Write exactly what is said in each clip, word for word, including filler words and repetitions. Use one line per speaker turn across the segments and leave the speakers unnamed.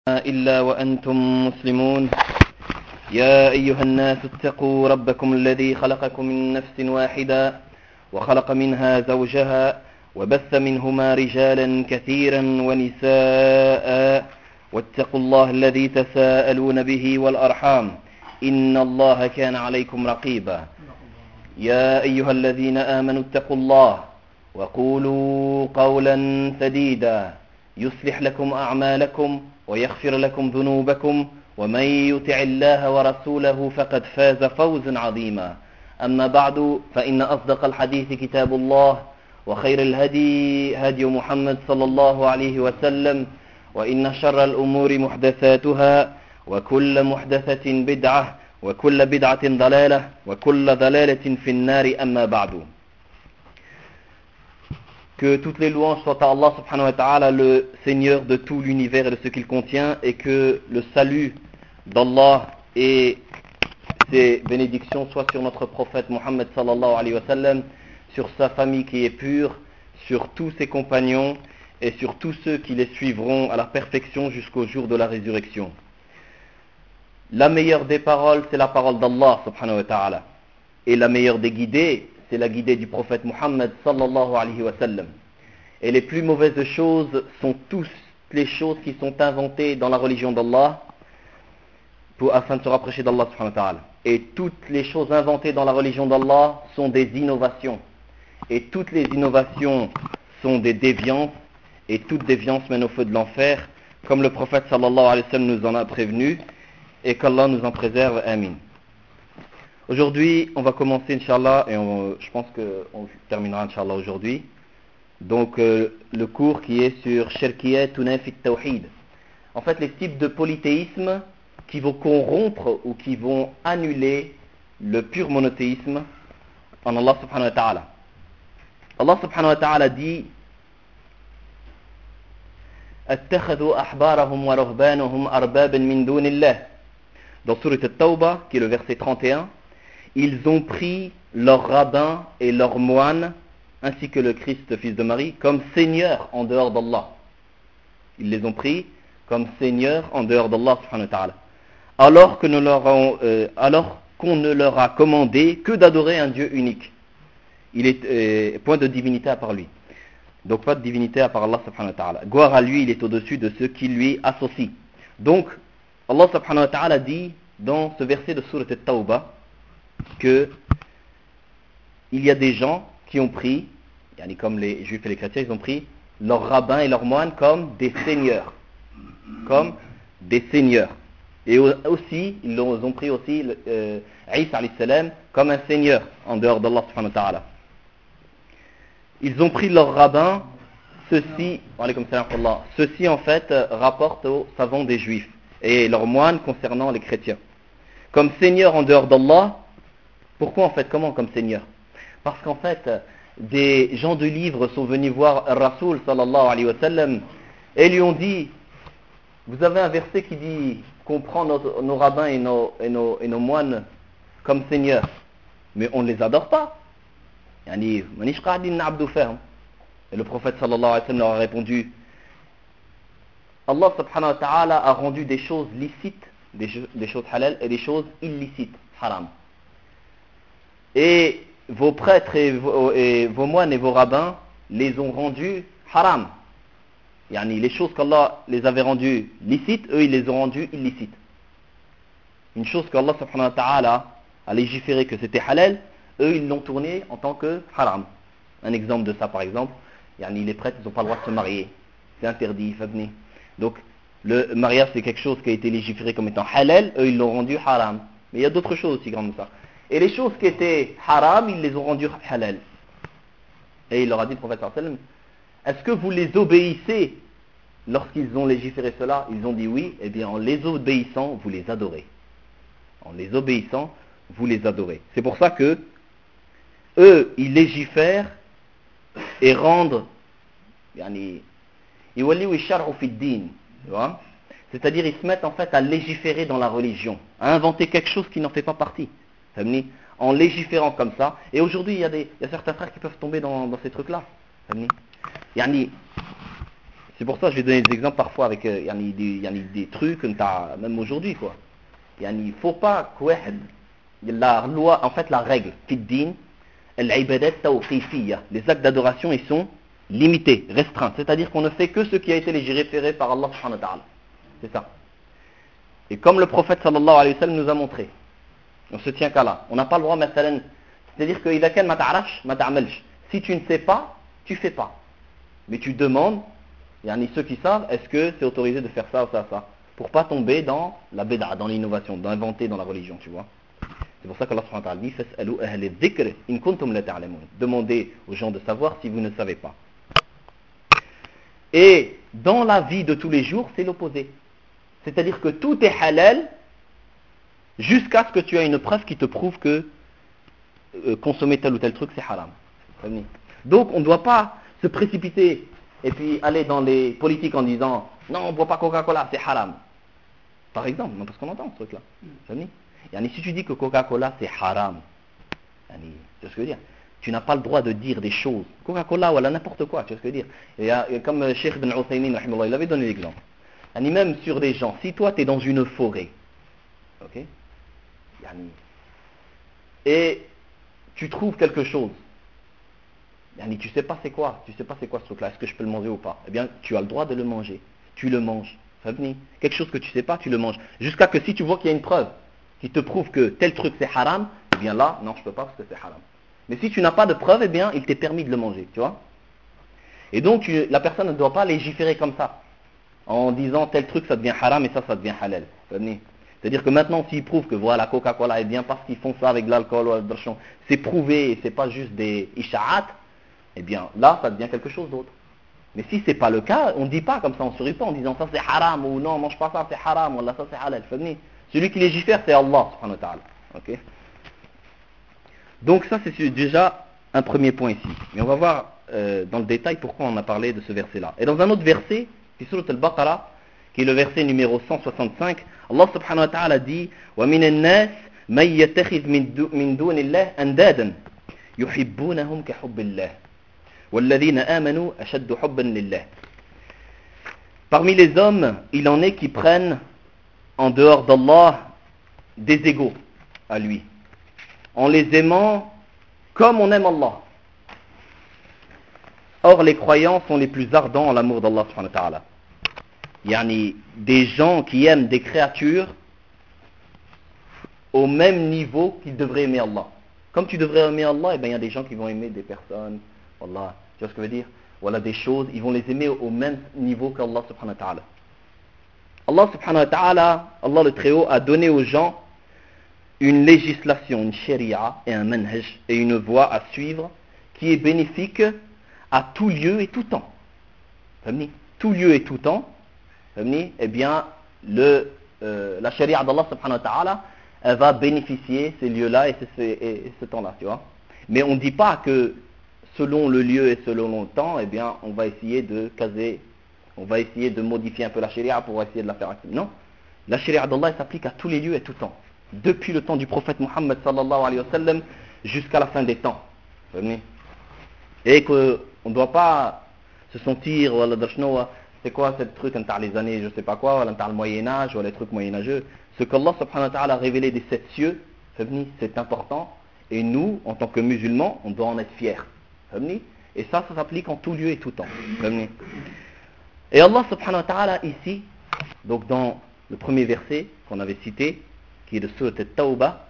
إلا وأنتم مسلمون يا أيها الناس اتقوا ربكم الذي خلقكم من نفس واحدة وخلق منها زوجها وبث منهما رجالا كثيرا ونساء واتقوا الله الذي تساءلون به والأرحام إن الله كان عليكم رقيبا يا أيها الذين آمنوا اتقوا الله وقولوا قولا سديدا يصلح لكم أعمالكم ويغفر لكم ذنوبكم ومن يطع الله ورسوله فقد فاز فوزا عظيما أما بعد فإن أصدق الحديث كتاب الله وخير الهدي هدي محمد صلى الله عليه وسلم وإن شر الأمور محدثاتها وكل محدثة بدعة وكل بدعة ضلالة وكل ضلالة في النار أما بعد. Que toutes les louanges soient à Allah subhanahu wa ta'ala, le Seigneur de tout l'univers et de ce qu'il contient, et que le salut d'Allah et ses bénédictions soient sur notre prophète Mohammed sallallahu alayhi wa sallam, sur sa famille qui est pure, sur tous ses compagnons et sur tous ceux qui les suivront à la perfection jusqu'au jour de la résurrection. La meilleure des paroles, c'est la parole d'Allah subhanahu wa ta'ala. Et la meilleure des guidées, c'est la guidée du prophète Muhammad sallallahu alayhi wa sallam. Et les plus mauvaises choses sont toutes les choses qui sont inventées dans la religion d'Allah pour, afin de se rapprocher d'Allah subhanahu wa ta'ala. Et toutes les choses inventées dans la religion d'Allah sont des innovations. Et toutes les innovations sont des déviances. Et toute déviance mène au feu de l'enfer, comme le prophète sallallahu alayhi wa sallam nous en a prévenu. Et qu'Allah nous en préserve. Amin. Aujourd'hui, on va commencer, Inch'Allah, et on, je pense qu'on terminera, Inch'Allah, aujourd'hui. Donc, euh, le cours qui est sur Shirkiyat Tunafit Tawhid. En fait, les types de polythéisme qui vont corrompre ou qui vont annuler le pur monothéisme en Allah subhanahu wa ta'ala. Allah subhanahu wa ta'ala dit Attakhadhu ahbarahum wa ruhbanahum arbaban min dunillah. Dans Surat At-Tawbah, qui est le verset trente et un, ils ont pris leurs rabbins et leurs moines, ainsi que le Christ, fils de Marie, comme seigneurs en dehors d'Allah. Ils les ont pris comme seigneurs en dehors d'Allah subhanahu wa ta'ala. Alors que nous leur avons, euh, alors qu'on ne leur a commandé que d'adorer un Dieu unique. Il est euh, point de divinité à part lui. Donc pas de divinité à part Allah subhanahu wa ta'ala. Gloire à lui, il est au-dessus de ceux qui lui associent. Donc, Allah subhanahu wa ta'ala dit dans ce verset de Surat At-Tawbah que il y a des gens qui ont pris, comme les juifs et les chrétiens, ils ont pris leurs rabbins et leurs moines comme des seigneurs. Comme des seigneurs. Et aussi, ils ont pris aussi euh, Isa alayhi salam comme un seigneur en dehors d'Allah subhanahu wa ta'ala. Ils ont pris leurs rabbins, ceci, ceci en fait rapporte aux savants des juifs et leurs moines concernant les chrétiens. Comme seigneur en dehors d'Allah. Pourquoi en fait? Comment comme seigneur? Parce qu'en fait, des gens de livres sont venus voir Rasoul sallallahu alayhi wa sallam et lui ont dit, vous avez un verset qui dit qu'on prend nos, nos rabbins et nos, et, nos, et nos moines comme seigneurs, mais on ne les adore pas. Et le prophète sallallahu alayhi wa sallam leur a répondu, Allah subhanahu wa ta'ala a rendu des choses licites, des, des choses halal et des choses illicites, haram. Et vos prêtres et vos, et vos moines et vos rabbins les ont rendus haram. Yani les choses qu'Allah les avait rendues licites, eux ils les ont rendues illicites. Une chose qu'Allah subhanahu wa ta'ala a légiféré que c'était halal, eux ils l'ont tourné en tant que haram. Un exemple de ça par exemple, yani les prêtres ils n'ont pas le droit de se marier. C'est interdit, fabni. Donc le mariage c'est quelque chose qui a été légiféré comme étant halal, eux ils l'ont rendu haram. Mais il y a d'autres choses aussi grandes que ça. Et les choses qui étaient haram, ils les ont rendues halal. Et il leur a dit, le prophète sallallahu alayhi wa sallam, est-ce que vous les obéissez lorsqu'ils ont légiféré cela? Ils ont dit oui. Eh bien en les obéissant, vous les adorez. En les obéissant, vous les adorez. C'est pour ça que eux, ils légifèrent et rendent yani, c'est-à-dire ils se mettent en fait à légiférer dans la religion, à inventer quelque chose qui n'en fait pas partie. En légiférant comme ça, et aujourd'hui il y a, des, il y a certains frères qui peuvent tomber dans, dans ces trucs-là. Yani, C'est pour ça que je vais donner des exemples parfois avec euh, yani, des, yani, des trucs que t'as même aujourd'hui quoi. Yani, il faut pas que la loi, en fait la règle, fi din, al-ibadat tawqifiyya, les actes d'adoration ils sont limités, restreints, c'est-à-dire qu'on ne fait que ce qui a été légiféré par Allah subhanahu wa ta'ala. C'est ça. Et comme le prophète sallallahu alayhi wa sallam nous a montré, on se tient qu'à là. On n'a pas le droit, مثلا, c'est-à-dire que إذا كان ما تعرفش ما تعملش. Si tu ne sais pas, tu fais pas. Mais tu demandes, yani ceux qui savent, est-ce que c'est autorisé de faire ça ou ça, ça, pour pas tomber dans la bid'a, dans l'innovation, d'inventer dans la religion, tu vois. C'est pour ça qu'Allah subhanahu wa ta'ala dit فَاسْأَلُوا أَهْلَ الذِّكْرِ إِن كُنتُمْ لَا تَعْلَمُونَ. Demandez aux gens de savoir si vous ne savez pas. Et dans la vie de tous les jours, c'est l'opposé. C'est-à-dire que tout est halal jusqu'à ce que tu aies une preuve qui te prouve que euh, consommer tel ou tel truc c'est haram. Donc on ne doit pas se précipiter et puis aller dans les politiques en disant non on ne boit pas Coca-Cola, c'est haram. Par exemple, parce qu'on entend ce truc-là. Yani, si tu dis que Coca-Cola c'est haram, yani, tu vois ce que je veux dire, tu n'as pas le droit de dire des choses. Coca-Cola ou n'importe quoi, tu vois ce que je veux dire. Et, et comme euh, Cheikh Ibn Uthaymin, il avait donné l'exemple. Yani, même sur des gens, si toi tu es dans une forêt, ok, yani, et tu trouves quelque chose, yani, tu sais pas c'est quoi, tu sais pas c'est quoi ce truc-là, est-ce que je peux le manger ou pas? Eh bien, tu as le droit de le manger. Tu le manges. Quelque chose que tu sais pas, tu le manges. Jusqu'à que si tu vois qu'il y a une preuve qui te prouve que tel truc c'est haram, eh bien là, non, je peux pas parce que c'est haram. Mais si tu n'as pas de preuve, eh bien, il t'est permis de le manger, tu vois. Et donc, tu, la personne ne doit pas légiférer comme ça, en disant tel truc ça devient haram et ça, ça devient halal. C'est-à-dire que maintenant, s'ils prouvent que voilà, Coca-Cola est bien parce qu'ils font ça avec de l'alcool ou de l'argent, c'est prouvé et c'est pas juste des isha'at, eh bien là, ça devient quelque chose d'autre. Mais si c'est pas le cas, on ne dit pas comme ça, on ne se rit pas en disant ça c'est haram ou non, mange pas ça, c'est haram ou là ça c'est halal. Celui qui légifère, c'est Allah subhanahu wa ta'ala. Okay? Donc ça c'est déjà un premier point ici. Mais on va voir euh, dans le détail pourquoi on a parlé de ce verset-là. Et dans un autre verset, qui est Surat al-Baqarah, qui est le verset numéro cent soixante-cinq, Allah subhanahu wa ta'ala dit وَمِنَ النَّاسِ مَنْ يَتَّخِذْ مِنْ دُونِ اللَّهِ أَنْدَادًا يُحِبُّونَهُمْ كَحُبِّ اللَّهِ وَالَّذِينَ آمَنُوا أَشَدُّ حُبًّا لِلَّهِ. Parmi les hommes, il en est qui prennent en dehors d'Allah des égaux à lui, en les aimant comme on aime Allah. Or les croyants sont les plus ardents en l'amour d'Allah subhanahu wa ta'ala. Yani des gens qui aiment des créatures au même niveau qu'ils devraient aimer Allah. Comme tu devrais aimer Allah, et bien il y a des gens qui vont aimer des personnes, Allah, tu vois ce que je veux dire? Voilà des choses, ils vont les aimer au même niveau qu'Allah subhanahu wa ta'ala. Allah subhanahu wa ta'ala, Allah le Très-Haut, a donné aux gens une législation, une sharia et un manhaj et une voie à suivre qui est bénéfique à tout lieu et tout temps. Tout lieu et tout temps, eh bien, le, euh, la sharia d'Allah subhanahu wa ta'ala, elle va bénéficier ces lieux-là et, ce, et, et ce temps-là, tu vois. Mais on ne dit pas que selon le lieu et selon le temps, eh bien, on va essayer de caser, on va essayer de modifier un peu la sharia pour essayer de la faire active. Non, la sharia d'Allah s'applique à tous les lieux et tout temps. Depuis le temps du prophète Mohammed sallallahu alayhi wa sallam jusqu'à la fin des temps. Et qu'on ne doit pas se sentir, c'est quoi ce truc, les années, je sais pas quoi, le Moyen-Âge, ou les trucs moyenâgeux. Ce qu'Allah subhanahu wa ta'ala a révélé des sept cieux, c'est important. Et nous, en tant que musulmans, on doit en être fiers. Et ça, ça s'applique en tout lieu et tout temps. Et Allah subhanahu wa ta'ala ici, donc dans le premier verset qu'on avait cité, qui est de Surat al-Tawbah,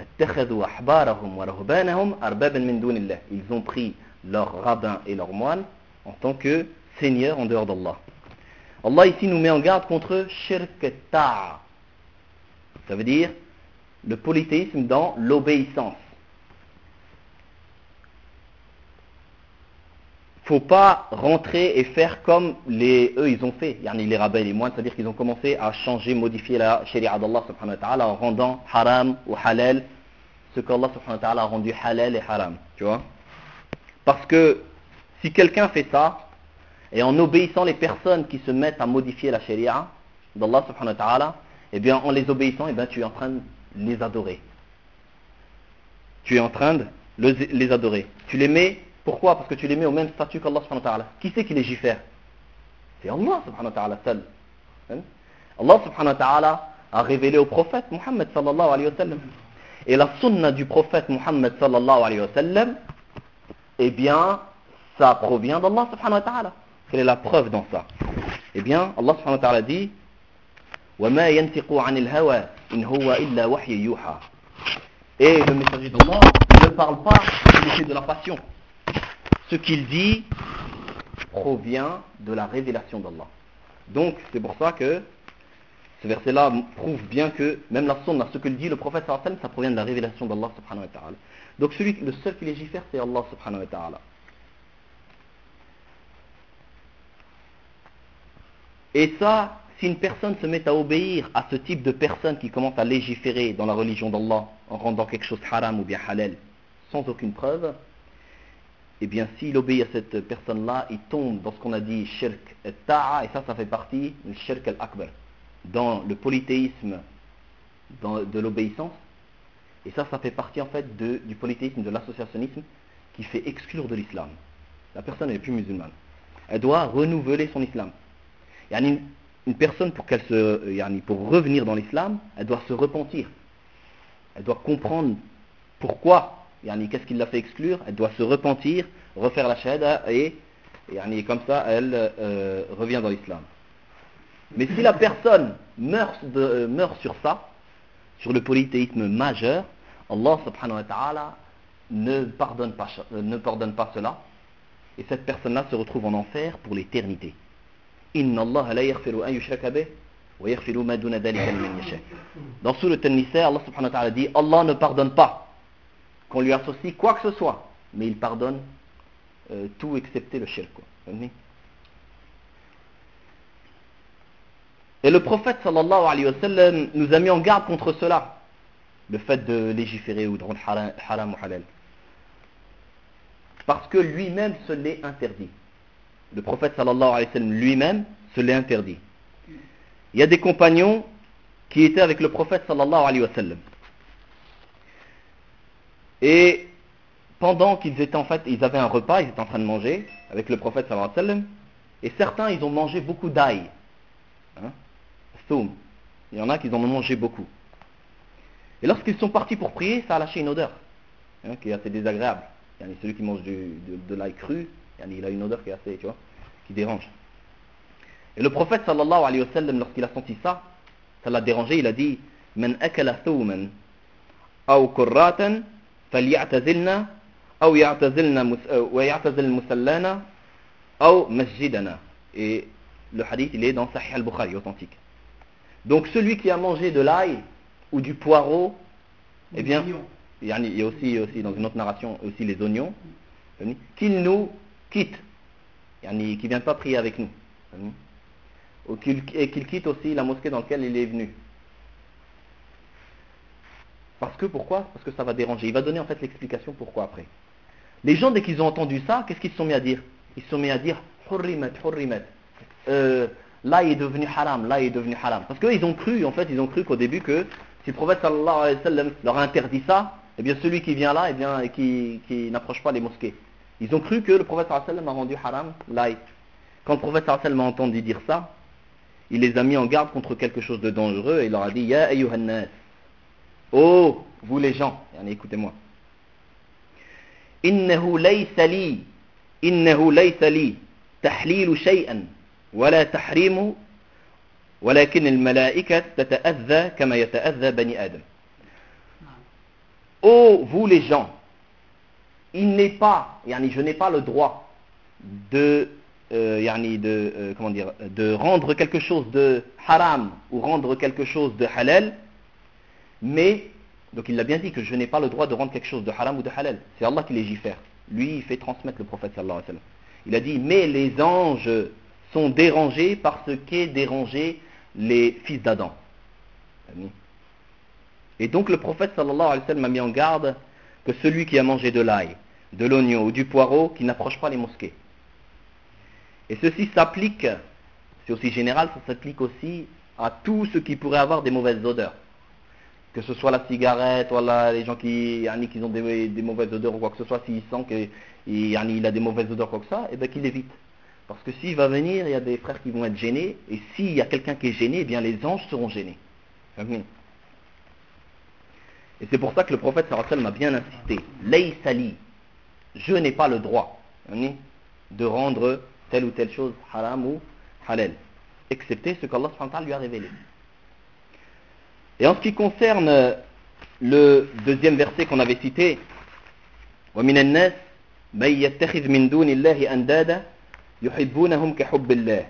ils ont pris leurs rabbins et leurs moines en tant que seigneurs en dehors d'Allah. Allah ici nous met en garde contre shirk ta'a. Ça veut dire le polythéisme dans l'obéissance. Faut pas rentrer et faire comme les, eux ils ont fait, yani les rabbins et les moines, c'est-à-dire qu'ils ont commencé à changer, modifier la sharia d'Allah subhanahu wa ta'ala en rendant haram ou halal ce qu'Allah subhanahu wa ta'ala a rendu halal et haram, tu vois. Parce que si quelqu'un fait ça, et en obéissant les personnes qui se mettent à modifier la sharia d'Allah subhanahu wa ta'ala, eh bien en les obéissant, eh bien tu es en train de les adorer. Tu es en train de les adorer. Tu les mets. Pourquoi? Parce que tu les mets au même statut qu'Allah subhanahu wa ta'ala. Qui c'est qui légifère? C'est Allah subhanahu wa ta'ala seul. Hein? Allah subhanahu wa ta'ala a révélé au prophète Muhammad sallallahu alayhi wa sallam. Et la sunna du prophète Muhammad sallallahu alayhi wa sallam, eh bien, ça provient d'Allah subhanahu wa ta'ala. Quelle est la preuve dans ça? Eh bien, Allah subhanahu wa ta'ala dit وَمَا يَنْتِقُ عَنِ الْهَوَى إِنْ هُوَ إِلَّا وَحْيٌ يُوحَى. Et le messager d'Allah ne parle pas de l'effet de la passion. Ce qu'il dit provient de la révélation d'Allah. Donc, c'est pour ça que ce verset-là prouve bien que même la sunna, ce que dit le prophète sallallahu alayhi wa sallam, ça provient de la révélation d'Allah subhanahu wa ta'ala. Donc, celui, le seul qui légifère, c'est Allah subhanahu wa ta'ala. Et ça, si une personne se met à obéir à ce type de personne qui commence à légiférer dans la religion d'Allah en rendant quelque chose haram ou bien halal sans aucune preuve, eh bien s'il obéit à cette personne-là, il tombe dans ce qu'on a dit shirk et ta'a, et ça, ça fait partie du shirk al-akbar, dans le polythéisme dans, de l'obéissance, et ça, ça fait partie en fait de, du polythéisme, de l'associationnisme qui fait exclure de l'islam. La personne n'est plus musulmane. Elle doit renouveler son islam. Yani une personne, pour qu'elle se, yani pour revenir dans l'islam, elle doit se repentir. Elle doit comprendre pourquoi, yani qu'est-ce qui l'a fait exclure. Elle doit se repentir, refaire la shahada et, yani comme ça, elle euh, revient dans l'islam. Mais si la personne meurt, de, euh, meurt sur ça, sur le polythéisme majeur, Allah subhanahu wa ta'ala ne pardonne pas, euh, ne pardonne pas cela, et cette personne-là se retrouve en enfer pour l'éternité. Inna Allah la yaghfiru an yushraka bih wa yaghfiru ma duna dhalika liman yasha. Dans Sourate An-Nisa, Allah subhanahu wa ta'ala dit Allah ne pardonne pas qu'on lui associe quoi que ce soit, mais il pardonne euh, tout excepté le shirk. Et le prophète sallallahu alayhi wa sallam nous a mis en garde contre cela, le fait de légiférer ou de rendre haram, haram ou halal, parce que lui-même se l'est interdit. Le prophète sallallahu alayhi wa sallam lui-même se l'est interdit. Il y a des compagnons qui étaient avec le prophète sallallahu alayhi wa sallam. Et pendant qu'ils étaient en fait, ils avaient un repas, ils étaient en train de manger avec le prophète sallallahu alayhi wa sallam, et certains ils ont mangé beaucoup d'ail. Hein? Soum. Il y en a qui en ont mangé beaucoup. Et lorsqu'ils sont partis pour prier, ça a lâché une odeur, hein, qui est assez désagréable. Il y a celui qui mange du, de, de l'ail cru, il a une odeur qui est assez, tu vois, qui dérange. Et le prophète sallallahu alayhi wa sallam, lorsqu'il a senti ça, ça l'a dérangé, il a dit Man akala thawman aw qurratan faly'atazilna aw ya'tazilna wa ya'tazil musallana aw masjidana. Et le hadith, il est dans Sahih al-Bukhari, authentique. Donc celui qui a mangé de l'ail ou du poireau, eh bien, il y a aussi, aussi dans une autre narration aussi les oignons, qu'il nous quitte, qui ne vient pas prier avec nous, et qu'il quitte aussi la mosquée dans laquelle il est venu. Parce que pourquoi? Parce que ça va déranger. Il va donner en fait l'explication pourquoi après. Les gens, dès qu'ils ont entendu ça, qu'est-ce qu'ils se sont mis à dire? Ils se sont mis à dire hurrimat, hurrimat. Euh, là il est devenu haram, là il est devenu haram. Parce qu'ils ont cru, en fait, ils ont cru qu'au début que si le prophète sallallahu alayhi wa sallam leur a interdit ça, eh bien celui qui vient là, eh bien, et qui, qui n'approche pas les mosquées. Ils ont cru que le prophète sallallahu alayhi wa sallam a rendu haram l'ail. Quand le prophète sallallahu alayhi wa sallam a entendu dire ça, il les a mis en garde contre quelque chose de dangereux et il leur a dit Ya ayyuhan nas, oh vous les gens, écoutez-moi. Innahu laysa li, innahu laysa li tahlilu shay'an wala tahrimu walakin al-mala'ikat tata'adha kama yata'adha bani Adam. Oh vous les gens, il n'est pas, yani, je n'ai pas le droit de, euh, yani, de, euh, comment dire, de rendre quelque chose de haram ou rendre quelque chose de halal, mais, donc il l'a bien dit que je n'ai pas le droit de rendre quelque chose de haram ou de halal. C'est Allah qui légifère. Lui, il fait transmettre le prophète sallallahu alayhi wa sallam. Il a dit, mais les anges sont dérangés par ce qu'est dérangé les fils d'Adam. Et donc le prophète sallallahu alayhi wa sallam a mis en garde que celui qui a mangé de l'ail, de l'oignon ou du poireau, qui n'approche pas les mosquées. Et ceci s'applique, c'est aussi général, ça s'applique aussi à tout ce qui pourrait avoir des mauvaises odeurs. Que ce soit la cigarette, voilà, les gens qui, yani, qui ont des, des mauvaises odeurs ou quoi que ce soit, s'il sent qu'il yani, a des mauvaises odeurs ou quoi que ça, et bien qu'il évite. Parce que s'il va venir, il y a des frères qui vont être gênés, et s'il y a quelqu'un qui est gêné, eh bien les anges seront gênés. Amen. Et c'est pour ça que le prophète sallallahu alayhi wa sallam a bien insisté. Laysa li, je n'ai pas le droit de rendre telle ou telle chose haram ou halal, excepté ce qu'Allah subhanahu wa ta'ala lui a révélé. Et en ce qui concerne le deuxième verset qu'on avait cité, وَمِنَ النَّاسِ مَن يَتَّخِذْ مِن دُونِ اللَّهِ أَندَادًا يُحِبُّونَهُمْ كَحُبِّ اللَّهِ.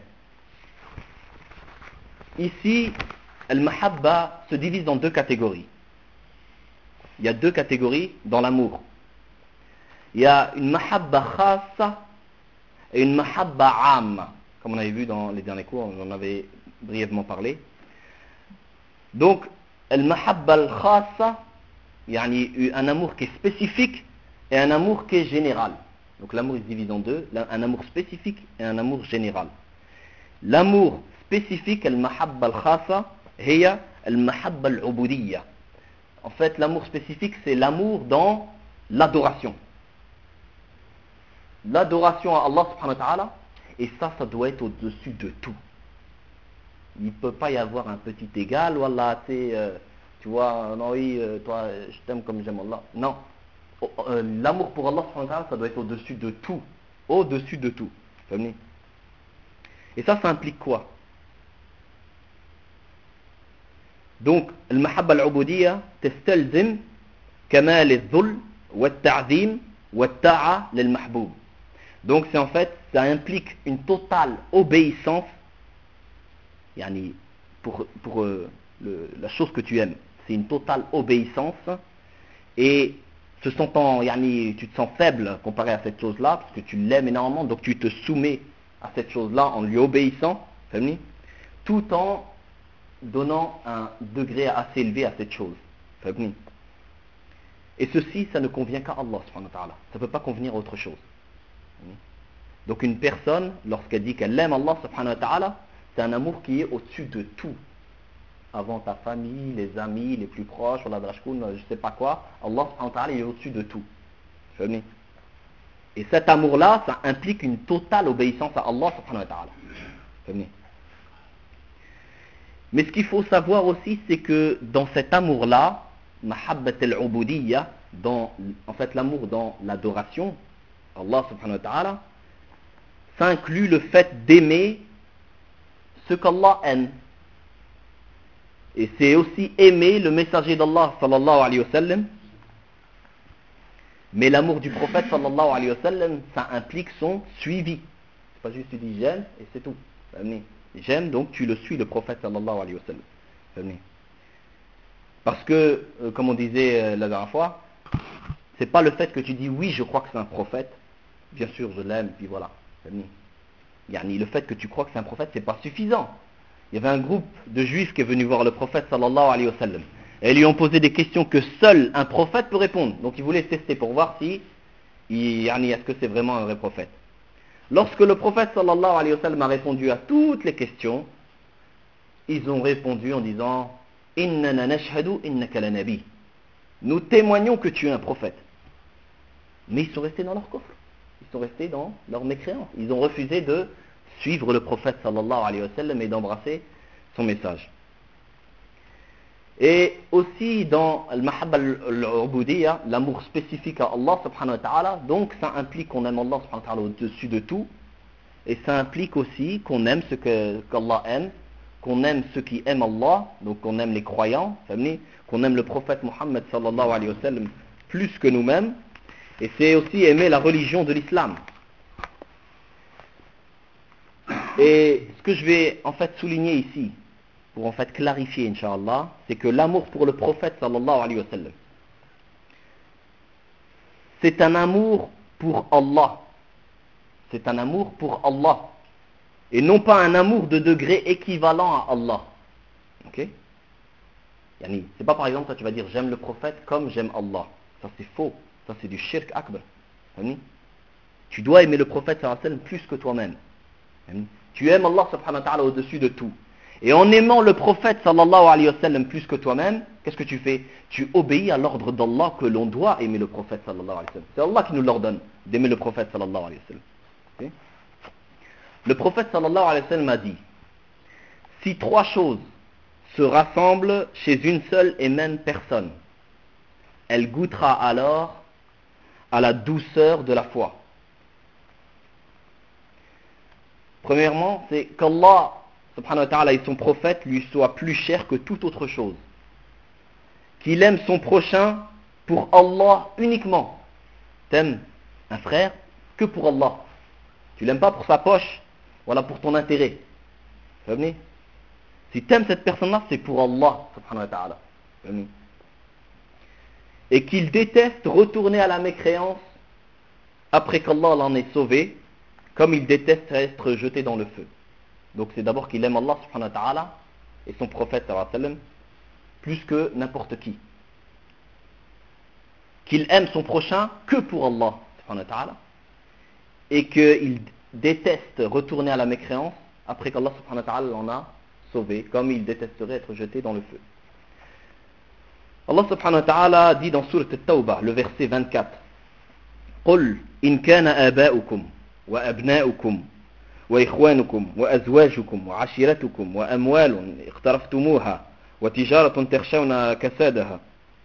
Ici, al-mahabba se divise en deux catégories. Il y a deux catégories dans l'amour. Il y a une mahabba khassa et une mahabba amma. Comme on avait vu dans les derniers cours, on en avait brièvement parlé. Donc, al-mahabba al-khassa, yani un amour qui est spécifique et un amour qui est général. Donc l'amour il se divise en deux, un amour spécifique et un amour général. L'amour spécifique, al-mahabba al-khassa, hiya al-mahabba al-ubudiyya. En fait, l'amour spécifique, c'est l'amour dans l'adoration. L'adoration à Allah subhanahu wa ta'ala, et ça, ça doit être au-dessus de tout. Il ne peut pas y avoir un petit égal, voilà, euh, tu vois, non, oui, euh, toi, je t'aime comme j'aime Allah. Non. Oh, euh, l'amour pour Allah subhanahu wa ta'ala, ça doit être au-dessus de tout. Au-dessus de tout. Et ça, ça implique quoi? Donc, المحبة العبودية تستلزم كمال الذل والتعظيم والطاعة للمحبوب. Donc, c'est en fait, ça implique une totale obéissance, yani, pour, pour euh, le, la chose que tu aimes. C'est une totale obéissance et te sentant, yani, tu te sens faible comparé à cette chose-là parce que tu l'aimes énormément, donc tu te soumets à cette chose-là en lui obéissant, tout en donnant un degré assez élevé à cette chose. Et ceci, ça ne convient qu'à Allah subhanahu wa ta'ala. Ça ne peut pas convenir à autre chose. Donc une personne, lorsqu'elle dit qu'elle aime Allah subhanahu wa ta'ala, c'est un amour qui est au-dessus de tout. Avant ta famille, les amis, les plus proches, je ne sais pas quoi, Allah subhanahu wa ta'ala est au-dessus de tout. Et cet amour-là, ça implique une totale obéissance à Allah subhanahu wa ta'ala. Mais ce qu'il faut savoir aussi, c'est que dans cet amour-là, mahabbat al-ubudiyya, dans, en fait l'amour dans l'adoration, Allah subhanahu wa ta'ala, ça inclut le fait d'aimer ce qu'Allah aime. Et c'est aussi aimer le messager d'Allah sallallahu alayhi wa sallam. Mais l'amour du prophète sallallahu alayhi wa sallam, ça implique son suivi. C'est pas juste tu dis j'aime et c'est tout. J'aime, donc tu le suis, le prophète sallallahu alayhi wa sallam. Parce que, euh, comme on disait euh, la dernière fois, c'est pas le fait que tu dis oui, je crois que c'est un prophète, bien sûr je l'aime, puis voilà. Yani, le fait que tu crois que c'est un prophète, c'est pas suffisant. Il y avait un groupe de juifs qui est venu voir le prophète sallallahu alayhi wa sallam. Et ils lui ont posé des questions que seul un prophète peut répondre. Donc ils voulaient tester pour voir si, yani, est-ce que c'est vraiment un vrai prophète. Lorsque le prophète sallallahu alayhi wa sallam a répondu à toutes les questions, ils ont répondu en disant Innana nashhadu innaka la nabi. Nous témoignons que tu es un prophète. Mais ils sont restés dans leur coffre. Ils sont restés dans leur mécréance. Ils ont refusé de suivre le prophète sallallahu alayhi wa sallam et d'embrasser son message. Et aussi dans al-mahabba al-ubudiyya, l'amour spécifique à Allah subhanahu wa ta'ala, donc ça implique qu'on aime Allah subhanahu wa ta'ala au-dessus de tout, et ça implique aussi qu'on aime ce que, qu'Allah aime, qu'on aime ceux qui aiment Allah, donc qu'on aime les croyants, qu'on aime le prophète Muhammad sallallahu alayhi wa sallam plus que nous-mêmes, et c'est aussi aimer la religion de l'islam. Et ce que je vais en fait souligner ici, pour en fait clarifier, Inch'Allah, c'est que l'amour pour le prophète sallallahu alayhi wa sallam, c'est un amour pour Allah. C'est un amour pour Allah. Et non pas un amour de degré équivalent à Allah. Ok? Yani, c'est pas par exemple, toi tu vas dire j'aime le prophète comme j'aime Allah. Ça c'est faux. Ça c'est du shirk akbar. Yani, tu dois aimer le prophète sallallahu alayhi wa sallam plus que toi-même. Yani, tu aimes Allah subhanahu wa ta'ala au-dessus de tout. Et en aimant le prophète sallallahu alayhi wa sallam plus que toi-même, qu'est-ce que tu fais? Tu obéis à l'ordre d'Allah que l'on doit aimer le prophète sallallahu alayhi wa sallam. C'est Allah qui nous l'ordonne d'aimer le prophète sallallahu alayhi wa sallam. Okay? Le prophète sallallahu alayhi wa sallam a dit, si trois choses se rassemblent chez une seule et même personne, elle goûtera alors à la douceur de la foi. Premièrement, c'est qu'Allah subhanahu wa ta'ala et son prophète lui soient plus chers que toute autre chose. Qu'il aime son prochain pour Allah uniquement. T'aimes un frère que pour Allah. Tu l'aimes pas pour sa poche, voilà, pour ton intérêt. Tu vois, si tu aimes cette personne-là, c'est pour Allah subhanahu wa ta'ala. Et qu'il déteste retourner à la mécréance après qu'Allah l'en ait sauvé, comme il déteste être jeté dans le feu. Donc c'est d'abord qu'il aime Allah subhanahu wa ta'ala et son prophète sallallahu alayhi wa sallam plus que n'importe qui. Qu'il aime son prochain que pour Allah subhanahu wa ta'ala et qu'il déteste retourner à la mécréance après qu'Allah subhanahu wa ta'ala l'en a sauvé, comme il détesterait être jeté dans le feu. Allah subhanahu wa ta'ala dit dans Sourate At-Tawbah, le verset vingt-quatre, قُلْ إِنْ كَانَ آبَاؤُكُمْ وأبناؤكم وإخوانكم وأزواجكم وعشيرتكم وأموال اقترفتموها وتجارة تخشون كسادها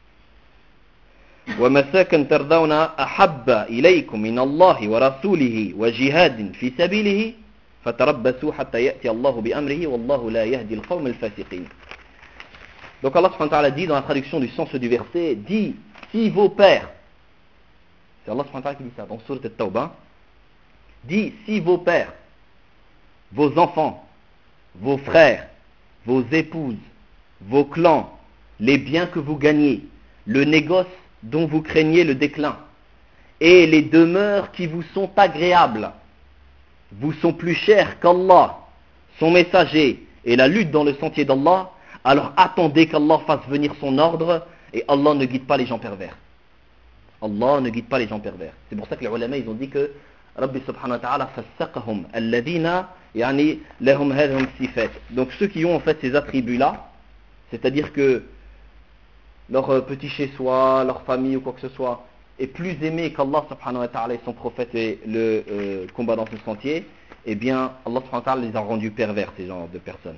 ومساكن ترضون أحب إليكم من الله ورسوله وجهاد في سبيله فتربصوا حتى يأتي الله بأمره والله لا يهدي القوم الفاسقين. Donc Allah subhanahu wa ta'ala dit dans la traduction du sens du verset, dit si vos pères, c'est Allah subhanahu wa ta'ala qui dit ça dans Sourate At-Tawbah, dit si vos pères, vos enfants, vos frères, vos épouses, vos clans, les biens que vous gagnez, le négoce dont vous craignez le déclin, et les demeures qui vous sont agréables, vous sont plus chers qu'Allah, son messager, et la lutte dans le sentier d'Allah, alors attendez qu'Allah fasse venir son ordre, et Allah ne guide pas les gens pervers. Allah ne guide pas les gens pervers. C'est pour ça que les ulama, ils ont dit que Rabbi subhanahu wa ta'ala fassaqahum alladhina yani lahum hadhum sifat. Donc ceux qui ont en fait ces attributs-là, c'est-à-dire que leur petit chez-soi, leur famille ou quoi que ce soit, est plus aimé qu'Allah subhanahu wa ta'ala et son prophète et le euh, combat dans ce sentier, eh bien Allah subhanahu wa ta'ala les a rendus pervers, ces genres de personnes.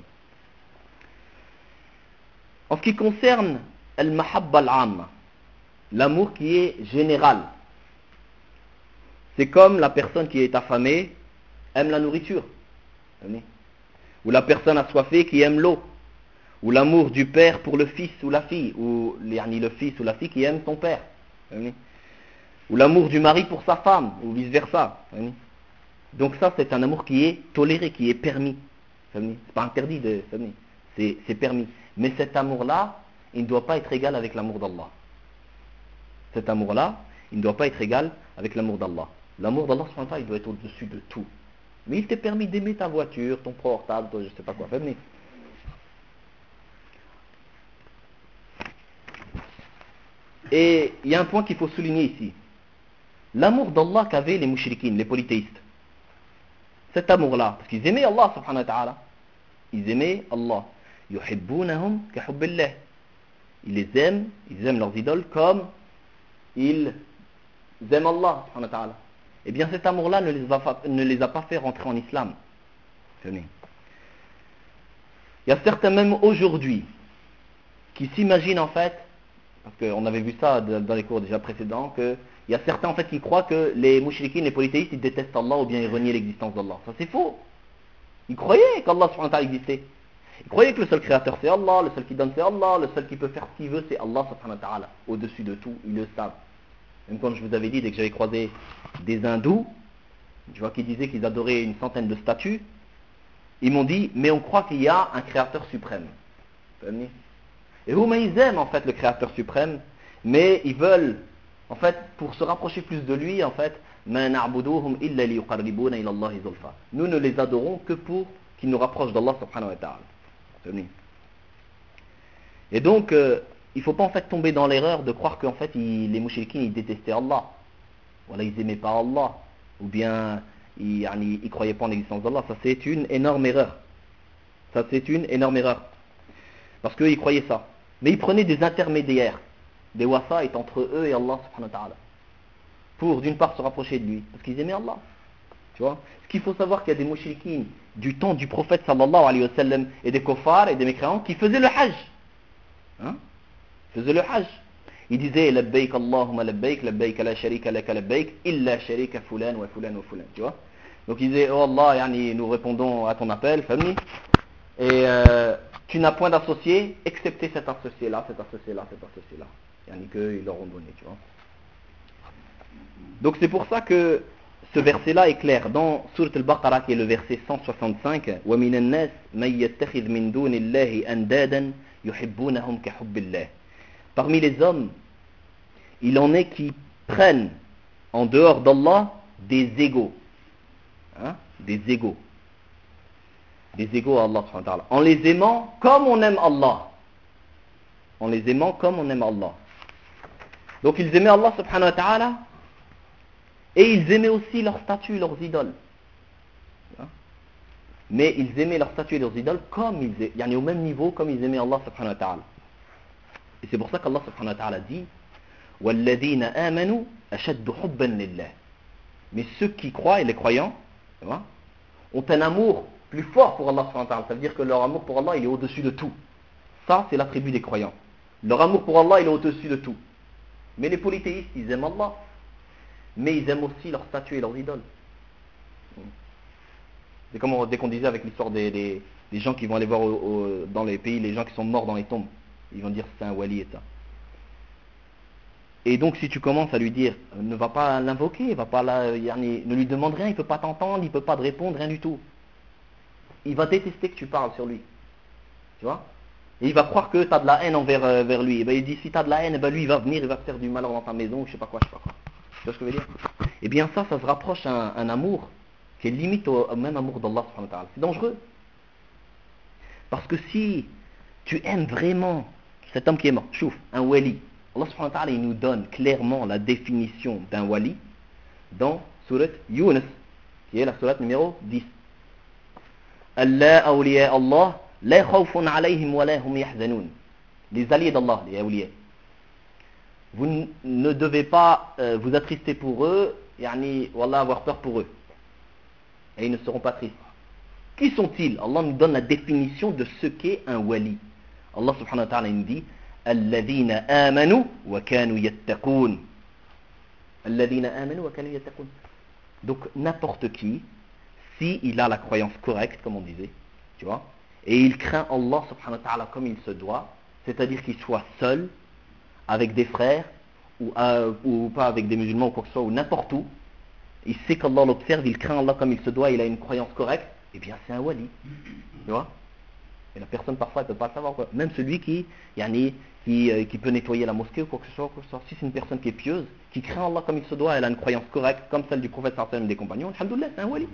En ce qui concerne al-mahabba al-amma, l'amour qui est général, c'est comme la personne qui est affamée aime la nourriture, ou la personne assoiffée qui aime l'eau, ou l'amour du père pour le fils ou la fille, ou le fils ou la fille qui aime son père, ou l'amour du mari pour sa femme, ou vice versa. Donc ça, c'est un amour qui est toléré, qui est permis. C'est pas interdit, de, c'est, c'est permis. Mais cet amour-là, il ne doit pas être égal avec l'amour d'Allah. Cet amour-là, il ne doit pas être égal avec l'amour d'Allah. L'amour d'Allah, il doit être au-dessus de tout. Mais il t'est permis d'aimer ta voiture, ton portable, je ne sais pas quoi. Mais et il y a un point qu'il faut souligner ici. L'amour d'Allah qu'avaient les mouchriquines, les polythéistes. Cet amour-là, parce qu'ils aimaient Allah subhanahu wa ta'ala. Ils aimaient Allah. Yuhibbunahum ka hubbillah. Ils les aiment, ils aiment leurs idoles comme ils aiment Allah subhanahu wa ta'ala. Eh bien cet amour-là ne les a, ne les a pas fait rentrer en islam. Tenez. Il y a certains même aujourd'hui qui s'imaginent en fait, parce qu'on avait vu ça dans les cours déjà précédents, qu'il y a certains en fait qui croient que les mouchriquines, les polythéistes, ils détestent Allah ou bien ils renient l'existence d'Allah. Ça c'est faux. Ils croyaient qu'Allah subhanahu wa ta'ala existait. Ils croyaient que le seul créateur c'est Allah, le seul qui donne c'est Allah, le seul qui peut faire ce qu'il veut c'est Allah subhanahu wa ta'ala. Au-dessus de tout, ils le savent. Même quand je vous avais dit, dès que j'avais croisé des hindous, je vois qu'ils disaient qu'ils adoraient une centaine de statues, ils m'ont dit, mais on croit qu'il y a un créateur suprême. Et eux, ils aiment en fait le créateur suprême, mais ils veulent, en fait, pour se rapprocher plus de lui, en fait, nous ne les adorons que pour qu'ils nous rapprochent d'Allah subhanahu wa ta'ala. Et donc, euh, il ne faut pas en fait tomber dans l'erreur de croire qu'en fait ils, les mouchriquins ils détestaient Allah. Voilà, ils n'aimaient pas Allah. Ou bien ils ne croyaient pas en l'existence d'Allah. Ça c'est une énorme erreur. Ça c'est une énorme erreur. Parce qu'eux ils croyaient ça. Mais ils prenaient des intermédiaires. Des wasa'it entre eux et Allah subhanahu wa ta'ala. Pour d'une part se rapprocher de lui. Parce qu'ils aimaient Allah. Tu vois? Ce qu'il faut savoir qu'il y a des mouchriquines du temps du prophète sallallahu alayhi wa sallam et des kuffars et des mécréants qui faisaient le hajj. Hein? Faisaient le hajj. Ils disaient labbaik Allahumma labbaik, labbaik la sharika laka labbaik, illa sharika fulan wa fulan wa fulan. Tu vois? Donc ils disaient, oh Allah, yani, nous répondons à ton appel, famille. Et euh, tu n'as point d'associé, excepté cet associé-là, cet associé-là, cet associé-là. Yani qu'ils leur ont donné, tu vois. Donc c'est pour ça que ce verset-là est clair. Dans Surat al-Baqarah, qui est le verset cent soixante-cinq, وَمِنَ النَّاسِ مَنْ يَتَّخِذْ مِنْ دُونِ اللَّهِ أَنْدَادًا يُحِبُّونَهُمْ كَحُبِّ اللَّهِ. Parmi les hommes, il en est qui prennent en dehors d'Allah des égaux. Hein? Des égaux. Des égaux à Allah subhanahu wa ta'ala. En les aimant comme on aime Allah. En les aimant comme on aime Allah. Donc ils aimaient Allah subhanahu wa ta'ala. Et ils aimaient aussi leurs statues, leurs idoles. Hein? Mais ils aimaient leurs statues et leurs idoles comme ils aimaient, yani au même niveau comme ils aimaient Allah subhanahu wa ta'ala. Et c'est pour ça qu'Allah subhanahu wa ta'ala dit وَالَّذِينَ آمَنُوا أَشَدُّ حُبًّا لِلَّهِ. Mais ceux qui croient, et les croyants, ont un amour plus fort pour Allah subhanahu wa ta'ala. Ça veut dire que leur amour pour Allah, il est au-dessus de tout. Ça, c'est l'attribut des croyants. Leur amour pour Allah, il est au-dessus de tout. Mais les polythéistes, ils aiment Allah. Mais ils aiment aussi leurs statues et leurs idoles. C'est comme on, dès qu'on disait avec l'histoire des, des, des gens qui vont aller voir au, au, dans les pays, les gens qui sont morts dans les tombes. Ils vont dire c'est un wali et ça. Et donc si tu commences à lui dire, ne va pas l'invoquer, va pas la, yani, ne lui demande rien, il ne peut pas t'entendre, il ne peut pas te répondre, rien du tout. Il va détester que tu parles sur lui. Tu vois? Et il va croire que tu as de la haine envers euh, vers lui. Et ben, il dit si tu as de la haine, ben, lui il va venir, il va te faire du malheur dans ta maison, je sais pas quoi, je sais pas quoi. Tu vois ce que je veux dire? Et bien ça, ça se rapproche à un, un amour qui est limite au, au même amour d'Allah subhanahu wa ta'ala. C'est dangereux. Parce que si tu aimes vraiment cet homme qui est mort, chouf, un wali, Allah subhanahu wa ta'ala il nous donne clairement la définition d'un wali dans Surat Yunus, qui est la Surat numéro dix. Allah awliya Allah la khawfun alayhim wa la hum yahzanun. Les alliés d'Allah, les awliya. Vous ne devez pas euh, vous attrister pour eux, yani, wallah, avoir peur pour eux. Et ils ne seront pas tristes. Qui sont-ils? Allah nous donne la définition de ce qu'est un wali. Allah subhanahu wa ta'ala nous dit الذين آمنوا وكانوا يتقون. الذين آمنوا وكانوا يتقون. Donc n'importe qui, si il a la croyance correcte, comme on disait, tu vois, et il craint Allah subhanahu wa ta'ala comme il se doit, c'est-à-dire qu'il soit seul, avec des frères, ou, euh, ou pas avec des musulmans ou quoi que ce soit, ou n'importe où, il sait qu'Allah l'observe, il craint Allah comme il se doit, il a une croyance correcte, eh bien c'est un wali. Tu vois? Et la personne parfois elle ne peut pas le savoir. Quoi. Même celui qui, yani, qui, euh, qui peut nettoyer la mosquée ou quoi que ce soit, quoi que ce soit. Si c'est une personne qui est pieuse, qui craint Allah comme il se doit, elle a une croyance correcte, comme celle du prophète sallallahu alayhi wa sallam et des compagnons, alhamdoulilah, c'est un wali.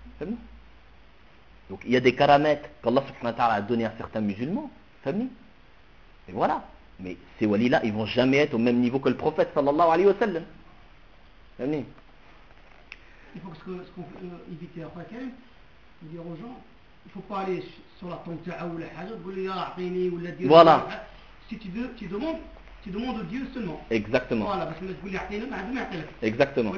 Donc il y a des karamètres qu'Allah subhanahu wa ta'ala a donné à certains musulmans. Et voilà. Mais ces walis-là, ils ne vont jamais être au même niveau que le prophète sallallahu alayhi wa sallam.
Il faut que ce qu'on peut euh, éviter après quand même, dire aux gens, il ne faut pas aller sur la tonta'a ou la haja, ou la dire.
Voilà.
Si tu veux, tu demandes, tu demandes Dieu seulement.
Exactement.
Voilà, parce que tu dis
exactement.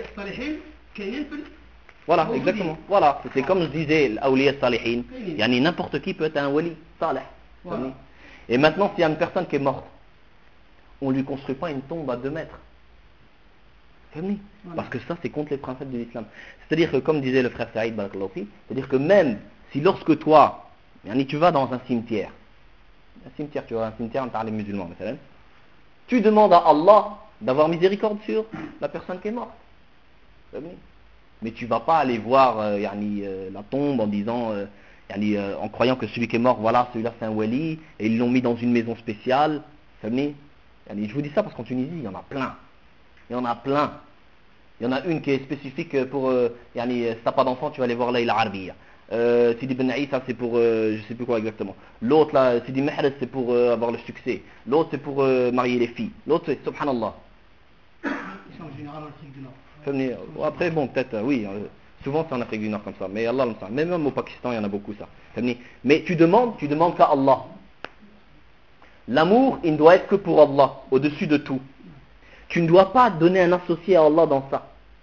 Voilà,
exactement. Voilà, c'est comme je disais, l'awliya salihin, yani n'importe qui peut être un wali salih. Voilà. Et maintenant, s'il y a une personne qui est morte, on ne lui construit pas une tombe à deux mètres. Voilà. Parce que ça, c'est contre les principes de l'islam. C'est-à-dire que, comme disait le frère Saïd, c'est-à-dire que même si lorsque toi, yani tu vas dans un cimetière, un cimetière, tu vois, un cimetière par les musulmans, tu demandes à Allah d'avoir miséricorde sur la personne qui est morte. Mais tu ne vas pas aller voir euh, yani, euh, la tombe en disant, euh, yani, euh, en croyant que celui qui est mort, voilà, celui-là c'est un wali, et ils l'ont mis dans une maison spéciale. Yani, je vous dis ça parce qu'en Tunisie, il y en a plein. Il y en a plein. Il y en a une qui est spécifique pour, euh, yani, si tu n'as pas d'enfant, tu vas aller voir Layla Arbiya. Euh, Sidi Ben Aïssa, c'est pour, euh, je sais plus quoi exactement. L'autre là, Sidi Mehrez, c'est pour euh, avoir le succès. L'autre, c'est pour euh, marier les filles. L'autre, c'est Subhanallah.
Ils sont en général en Afrique du Nord.
Après, bon, peut-être, euh, oui, euh, souvent c'est en Afrique du Nord comme ça, mais Allah le sait. Même au Pakistan, il y en a beaucoup ça. Mais tu demandes, tu demandes qu'à Allah. L'amour, il ne doit être que pour Allah, au-dessus de tout. Tu ne dois pas donner un associé à Allah dans ça.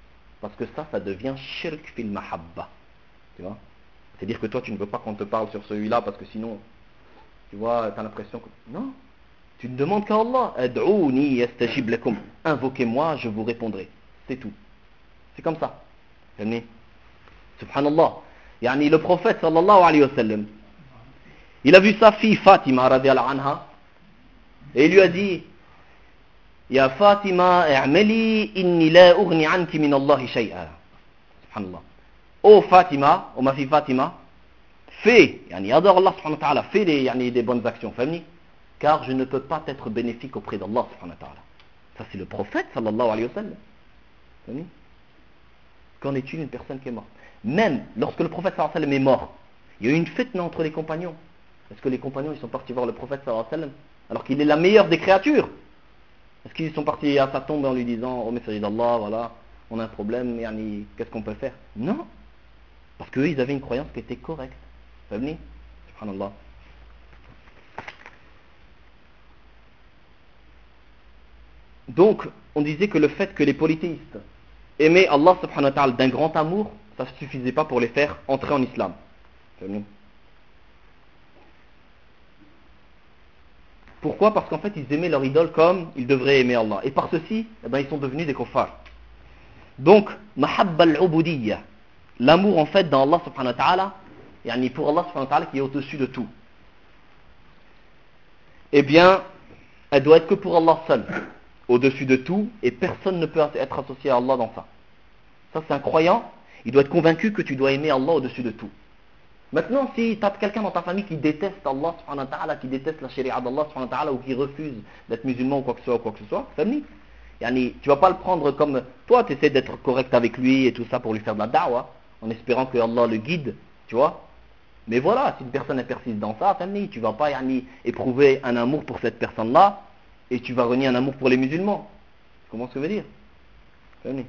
parce que ça, ça devient shirk fil mahabba. Tu vois? C'est-à-dire que toi, tu ne veux pas qu'on te parle sur celui-là parce que sinon, tu vois, tu as l'impression que... Non, tu ne demandes qu'à Allah. Ad'ouni yastajib lakum. Invoquez-moi, je vous répondrai. C'est tout. C'est comme ça. Subhanallah. Yani le prophète sallallahu alayhi wa sallam, il a vu sa fille Fatima radiallahu anha et il lui a dit Ya Fatima i'mali inni la ughni anki min Allahi shay'a. Subhanallah. Oh Fatima, oh ma fille Fatima, fais, yani adore Allah subhanahu wa ta'ala, fais des, yani, des bonnes actions, famille, car je ne peux pas être bénéfique auprès d'Allah subhanahu wa ta'ala. Ça c'est le prophète sallallahu alayhi wa sallam. Famille. Qu'en est-il d'une personne qui est morte? Même lorsque le prophète sallallahu alayhi wa sallam est mort, il y a eu une fitna entre les compagnons. Est-ce que les compagnons ils sont partis voir le prophète sallallahu alayhi wa sallam alors qu'il est la meilleure des créatures? Est-ce qu'ils sont partis à sa tombe en lui disant oh messager d'Allah, voilà, on a un problème, yani, qu'est-ce qu'on peut faire? Non, parce qu'eux ils avaient une croyance qui était correcte. Vous voyez? Subhanallah. Donc on disait que le fait que les polythéistes aimaient Allah subhanahu wa ta'ala d'un grand amour, ça ne suffisait pas pour les faire entrer en islam. Vous voyez? Pourquoi? Parce qu'en fait ils aimaient leur idole comme ils devraient aimer Allah. Et par ceci, eh ben, ils sont devenus des kuffars. Donc, mahabba al-ubudiyya, l'amour en fait dans Allah subhanahu wa ta'ala, yani pour Allah subhanahu wa ta'ala qui est au-dessus de tout. Eh bien, elle doit être que pour Allah seul, au-dessus de tout, et personne ne peut être associé à Allah dans ça. Ça c'est un croyant, il doit être convaincu que tu dois aimer Allah au-dessus de tout. Maintenant, si tu as quelqu'un dans ta famille qui déteste Allah subhanahu wa ta'ala, qui déteste la sharia d'Allah subhanahu wa ta'ala, ou qui refuse d'être musulman ou quoi que ce soit, ou quoi que ce soit, famille, yani, tu vas pas le prendre comme toi, tu essaies d'être correct avec lui et tout ça pour lui faire de la da'wah, en espérant que Allah le guide, tu vois. Mais voilà, si une personne est persiste dans ça, famille, tu vas pas yani, éprouver un amour pour cette personne-là, et tu vas renier un amour pour les musulmans. Tu comprends ce que je veux dire? Famille.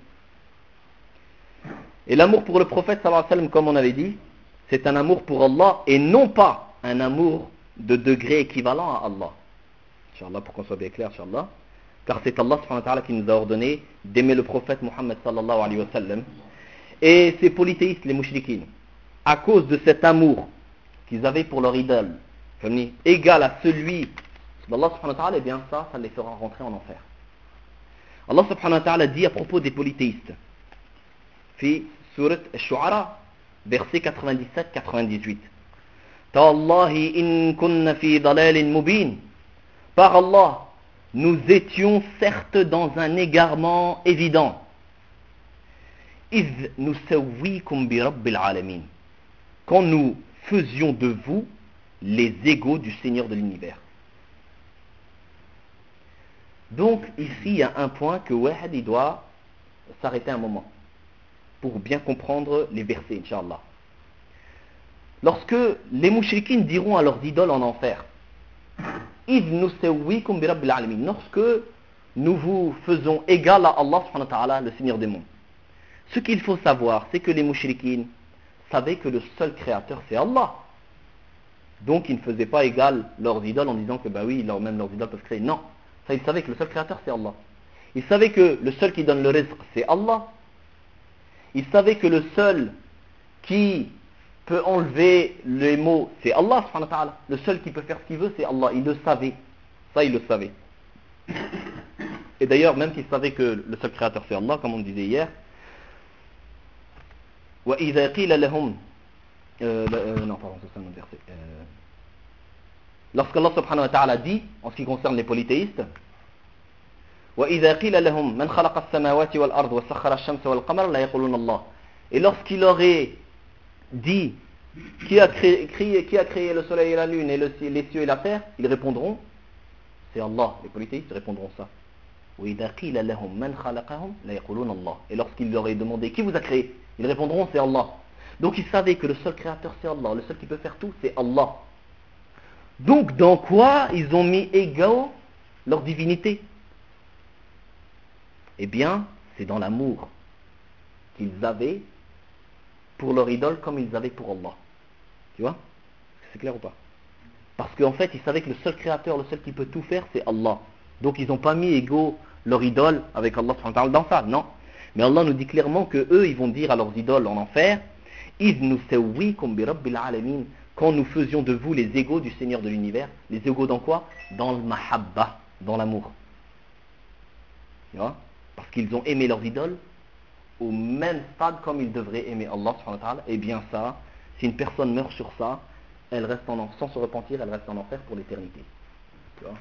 Et l'amour pour le prophète sallallahu alayhi wa sallam, comme on avait dit, c'est un amour pour Allah et non pas un amour de degré équivalent à Allah. Inch'Allah, pour qu'on soit bien clair, Inch'Allah. Car c'est Allah subhanahu wa ta'ala qui nous a ordonné d'aimer le prophète Muhammad sallallahu alayhi wa sallam. Et ces polythéistes, les mouchriquines, à cause de cet amour qu'ils avaient pour leur idole, égal à celui d'Allah subhanahu wa ta'ala, eh bien ça, ça les fera rentrer en enfer. Allah subhanahu wa ta'ala dit à propos des polythéistes, fi surat al-Shu'ara, verset quatre-vingt-dix-sept quatre-vingt-dix-huit. Tallahi in kunna fi dalalin mubin. Par Allah, nous étions certes dans un égarement évident. Iz nusawwikum bi rabbil alamin. Quand nous faisions de vous les égaux du Seigneur de l'univers. Donc ici il y a un point que Wahad il doit s'arrêter un moment pour bien comprendre les versets, Inch'Allah. Lorsque les mouchriquines diront à leurs idoles en enfer, Iz nusawwikum bi rabbil alamin, lorsque nous vous faisons égal à Allah subhanahu wa ta'ala, le Seigneur des mondes. Ce qu'il faut savoir, c'est que les mouchriquines savaient que le seul créateur c'est Allah. Donc ils ne faisaient pas égal leurs idoles en disant que bah oui, leur, même leurs idoles peuvent créer. Non, ça ils savaient que le seul créateur c'est Allah. Ils savaient que le seul qui donne le rizq c'est Allah. Ils savaient que le seul qui peut enlever les maux c'est Allah subhanahu wa ta'ala. Le seul qui peut faire ce qu'il veut c'est Allah. Ils le savaient. Ça ils le savaient. Et d'ailleurs même s'ils savaient que le seul créateur c'est Allah, comme on disait hier, وَإِذَا قِيلَ لَهُمْ euh, euh, non pardon c'est ça mon verset euh, lorsqu'Allah subhanahu wa ta'ala dit en ce qui concerne les polythéistes وَإِذَا قِيلَ لَهُمْ مَنْ خَلَقَ السَّمَاوَاتِ وَالْأَرْضِ وَسَخَّرَ الشَّمْسَ وَالْقَمَرَ لَا يَقُولُونَ اللَّهُ. Et lorsqu'il aurait dit qui a créé, créé, qui a créé le soleil et la lune et le, les cieux et la terre, ils répondront c'est Allah. Les polythéistes répondront ça. وَإِذَا قِيلَ لَهُمْ مَنْ خَلَقَهُمْ لَا يَقُولُونَ اللَّهُ. Et lorsqu'il leur est demandé qui vous a créé, ils répondront c'est Allah. Donc ils savaient que le seul créateur c'est Allah, le seul qui peut faire tout c'est Allah. Donc dans quoi ils ont mis égaux leur divinité? Eh bien, c'est dans l'amour qu'ils avaient pour leur idole comme ils avaient pour Allah. Tu vois? C'est clair ou pas? Parce qu'en fait, ils savaient que le seul créateur, le seul qui peut tout faire, c'est Allah. Donc ils n'ont pas mis égaux leur idole avec Allah dans ça, non. Mais Allah nous dit clairement que eux, ils vont dire à leurs idoles en enfer, إِذْ نُسَوِّيكُمْ بِرَبِّ الْعَالَمِينَ, quand nous faisions de vous les égaux du Seigneur de l'univers. Les égaux dans quoi? Dans le mahabba, dans l'amour. Tu vois? Parce qu'ils ont aimé leurs idoles au même stade comme ils devraient aimer Allah subhanahu wa ta'ala. Et bien ça, si une personne meurt sur ça, elle reste en, sans se repentir, elle reste en enfer pour l'éternité. Tu vois?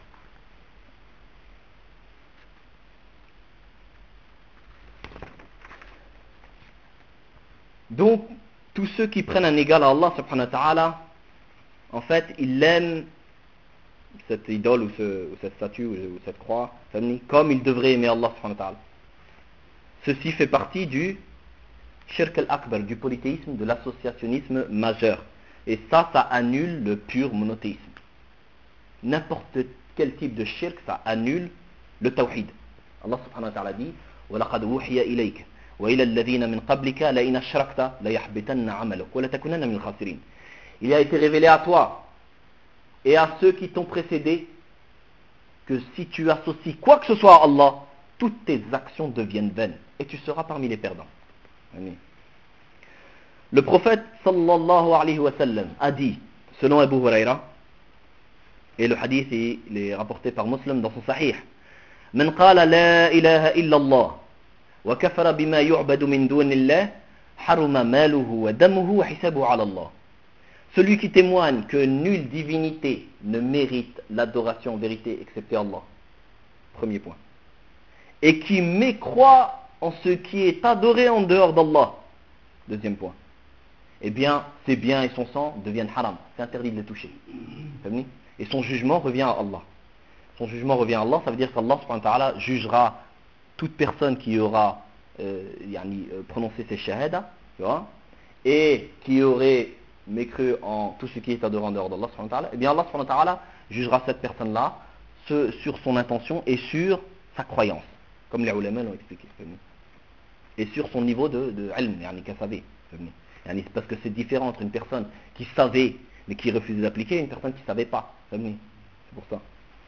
Donc, tous ceux qui prennent un égal à Allah subhanahu wa ta'ala, en fait, ils l'aiment, cette idole ou, ce, ou cette statue ou, ou cette croix, comme ils devraient aimer Allah subhanahu wa ta'ala. Ceci fait partie du shirk al-akbar, du polythéisme, de l'associationnisme majeur. Et ça, ça annule le pur monothéisme. N'importe quel type de shirk, ça annule le tawhid. Allah subhanahu wa ta'ala dit وَلَقَدْ وُحِيَ إِلَيْكَ وَإِلَى الَّذِينَ مِنْ قَبْلِكَ لَإِنْ أَشْرَكْتَ لَيَحْبِطَنَّ عَمَلُكَ وَلَتَكُونَنَّ مِنَ الْخَاسِرِينَ. Il a été révélé à toi et à ceux qui t'ont précédé que si tu associes quoi que ce soit à Allah, toutes tes actions deviennent vaines et tu seras parmi les perdants. Amen. Le prophète sallallahu alayhi wa sallam a dit, selon Abu Huraira, et le hadith il est rapporté par Muslim dans son sahih, من قال لا إله إلا الله وكفر بما يعبد من دون الله حرم ماله ودمه وحسابه على الله. Celui qui témoigne que nulle divinité ne mérite l'adoration en vérité excepté Allah. Premier point. Et qui mécroit en ce qui est adoré en dehors d'Allah. Deuxième point. Eh bien, ses biens et son sang deviennent haram. C'est interdit de les toucher. Et son jugement revient à Allah. Son jugement revient à Allah, ça veut dire qu'Allah subhanahu wa ta'ala jugera toute personne qui aura euh, yani, euh, prononcé ses shahada, tu vois, et qui aurait mécru en tout ce qui est adoré en dehors d'Allah subhanahu wa ta'ala. Eh bien, Allah subhanahu wa ta'ala jugera cette personne-là ce, sur son intention et sur sa croyance, comme les ulama l'ont expliqué. Et sur son niveau de, de ilm, yani, qu'elle savait. Yani, c'est parce que c'est différent entre une personne qui savait mais qui refusait d'appliquer et une personne qui ne savait pas. C'est pour ça.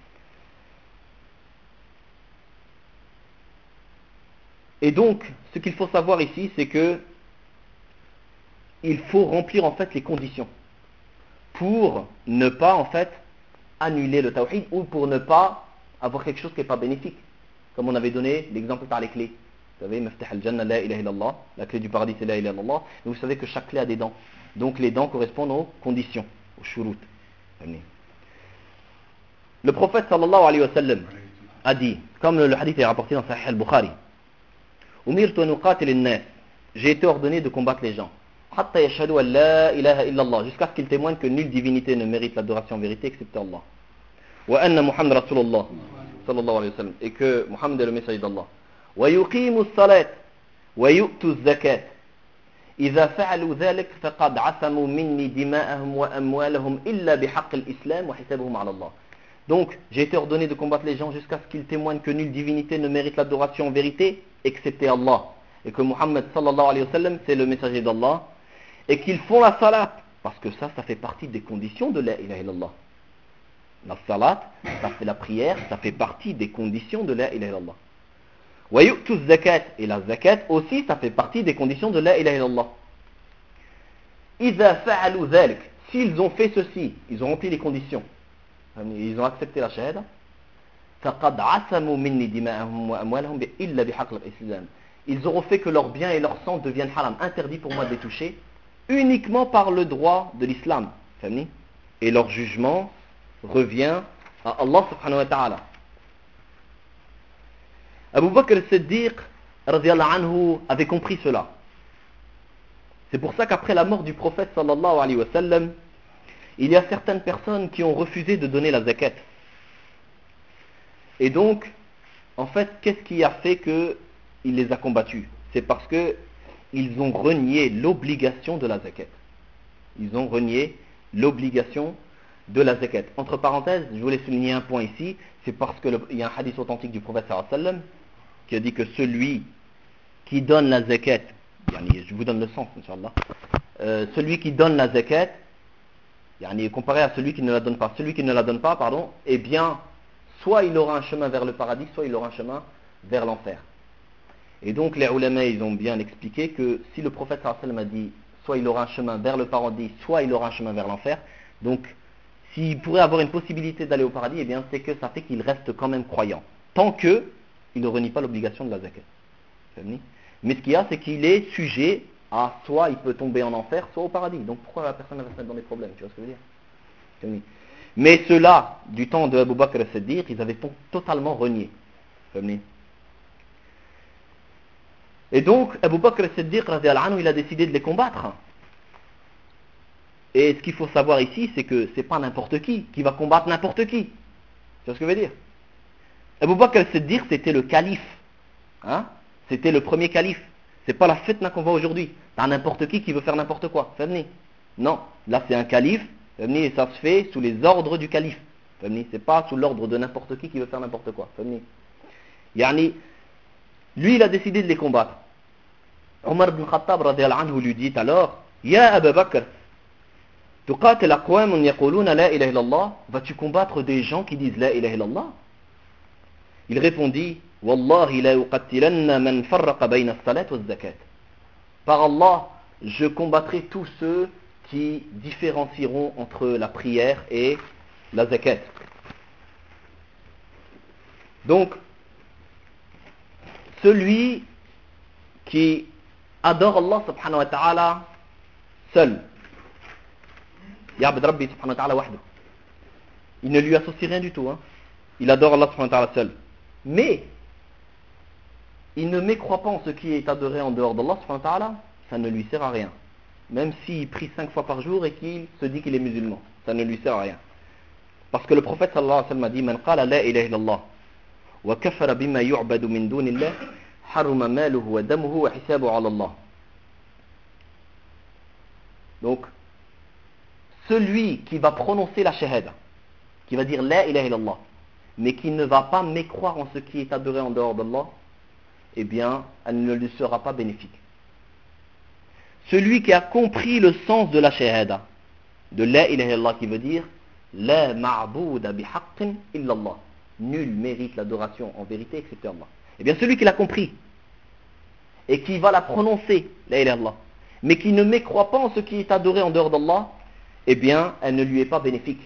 Et donc, ce qu'il faut savoir ici, c'est que il faut remplir en fait les conditions pour ne pas en fait annuler le tawhid ou pour ne pas avoir quelque chose qui n'est pas bénéfique. Comme on avait donné l'exemple par les clés. Vous savez, Maftah al-Jannah, la ilaha illallah, la clé du paradis c'est la ilaha illallah. Et vous savez que chaque clé a des dents. Donc les dents correspondent aux conditions, aux shurut. Le prophète sallallahu alayhi wa sallam a dit, comme le hadith est rapporté dans Sahih al-Bukhari, Umirtu an uqatil an-nas, j'ai été ordonné de combattre les gens. Hatta yashhadu an la ilaha illallah, jusqu'à ce qu'ils témoignent que nulle divinité ne mérite l'adoration en vérité excepté Allah. Wa anna Muhammad Rasulullah sallallahu alayhi wa sallam, et que Muhammad est le messager d'Allah. Wa yuqimu as-salat wa yu'tu az-zakat. إذا فعلوا ذلك فقد عصموا مني دماءهم وأموالهم إلا بحق الإسلام وحسابهم على الله. Donc, j'ai été ordonné de combattre les gens jusqu'à ce qu'ils témoignent que nulle divinité ne mérite l'adoration en vérité, excepté Allah. Et que Muhammad sallallahu alayhi wa sallam, c'est le messager d'Allah. Et qu'ils font la salat. Parce que ça, ça fait partie des conditions de la ilaha illallah. La salat, ça fait la prière, ça fait partie des conditions de la ilaha illallah. Wa yu'tu zakat, et la zakat aussi, ça fait partie des conditions de la ilaha illallah. Idha fa'alu dhalik, s'ils ont fait ceci, ils ont rempli les conditions, ils ont accepté la shahada, faqad asamu minni dima'ahum wa amwalahum illa bihaqq al-islam. Ils auront fait que leurs biens et leur sang deviennent haram, interdits pour moi de les toucher, uniquement par le droit de l'islam. Et leur jugement revient à Allah subhanahu wa ta'ala. Abu Bakr al-Siddiq radiyallahu anhu avait compris cela. C'est pour ça qu'après la mort du prophète sallallahu alayhi wa sallam, il y a certaines personnes qui ont refusé de donner la zakat. Et donc, en fait, qu'est-ce qui a fait qu'il les a combattus? C'est parce qu'ils ont renié l'obligation de la zakat. Ils ont renié l'obligation de la zakat. Entre parenthèses, je voulais souligner un point ici, c'est parce qu'il y a un hadith authentique du prophète sallallahu alayhi wa sallam qui a dit que celui qui donne la zakat, je vous donne le sens, Inch'Allah, euh, celui qui donne la zakat, comparé à celui qui ne la donne pas, celui qui ne la donne pas, pardon, eh bien, soit il aura un chemin vers le paradis, soit il aura un chemin vers l'enfer. Et donc les ulama, ils ont bien expliqué que si le prophète sallallahu alayhi wa sallam a dit soit il aura un chemin vers le paradis, soit il aura un chemin vers l'enfer, donc s'il pourrait avoir une possibilité d'aller au paradis, eh bien c'est que ça fait qu'il reste quand même croyant, tant que il ne renie pas l'obligation de la zakat. Mais ce qu'il y a, c'est qu'il est sujet à soit il peut tomber en enfer, soit au paradis. Donc pourquoi la personne va se mettre dans des problèmes? Tu vois ce que je veux dire? Mais ceux-là, du temps de Abu Bakr as-Siddiq, ils avaient totalement renié. Et donc, Abu Bakr as-Siddiq, il a décidé de les combattre. Et ce qu'il faut savoir ici, c'est que c'est pas n'importe qui qui va combattre n'importe qui. Tu vois ce que je veux dire? Abu Bakr as-Siddiq, c'était le calife. Hein? C'était le premier calife. C'est pas la fitna qu'on voit aujourd'hui. T'as n'importe qui qui veut faire n'importe quoi. Non, là c'est un calife. Et ça se fait sous les ordres du calife. C'est pas sous l'ordre de n'importe qui qui veut faire n'importe quoi. Yani, lui il a décidé de les combattre. Omar ibn Khattab radiyallahu anhu lui dit alors, Ya Abu Bakr, tuqatil aqwamun yaquluna la ilaha illallah, vas-tu combattre des gens qui disent la ilaha illallah? Il répondit, Wallahi la uqattilanna man farraqa bayna as-salat wa az-zakat. Par Allah, je combattrai tous ceux qui différencieront entre la prière et la zakat. Donc, celui qui adore Allah subhanahu wa ta'ala seul, ya'bud Rabbi subhanahu wa ta'ala wahdahu, il ne lui associe rien du tout, hein. Il adore Allah subhanahu wa ta'ala seul. Mais, il ne mécroit pas en ce qui est adoré en dehors d'Allah subhanahu wa ta'ala, ça ne lui sert à rien. Même s'il prie cinq fois par jour et qu'il se dit qu'il est musulman, ça ne lui sert à rien. Parce que le prophète sallallahu alayhi wa sallam a dit, Man qala la ilaha illallah wa kafara bima yu'badu min dunillah haruma maluhu wa damuhu wa hisabuhu ala Allah. Donc, celui qui va prononcer la shahada, qui va dire la ilaha illallah, mais qui ne va pas mécroire en ce qui est adoré en dehors d'Allah, eh bien, elle ne lui sera pas bénéfique. Celui qui a compris le sens de la shahada, de la ilaha illallah, qui veut dire la ma'bouda bihaqqin illallah, nul mérite l'adoration en vérité excepté Allah. Eh bien, celui qui l'a compris et qui va la prononcer, la ilaha illallah, mais qui ne mécroit pas en ce qui est adoré en dehors d'Allah, eh bien, elle ne lui est pas bénéfique.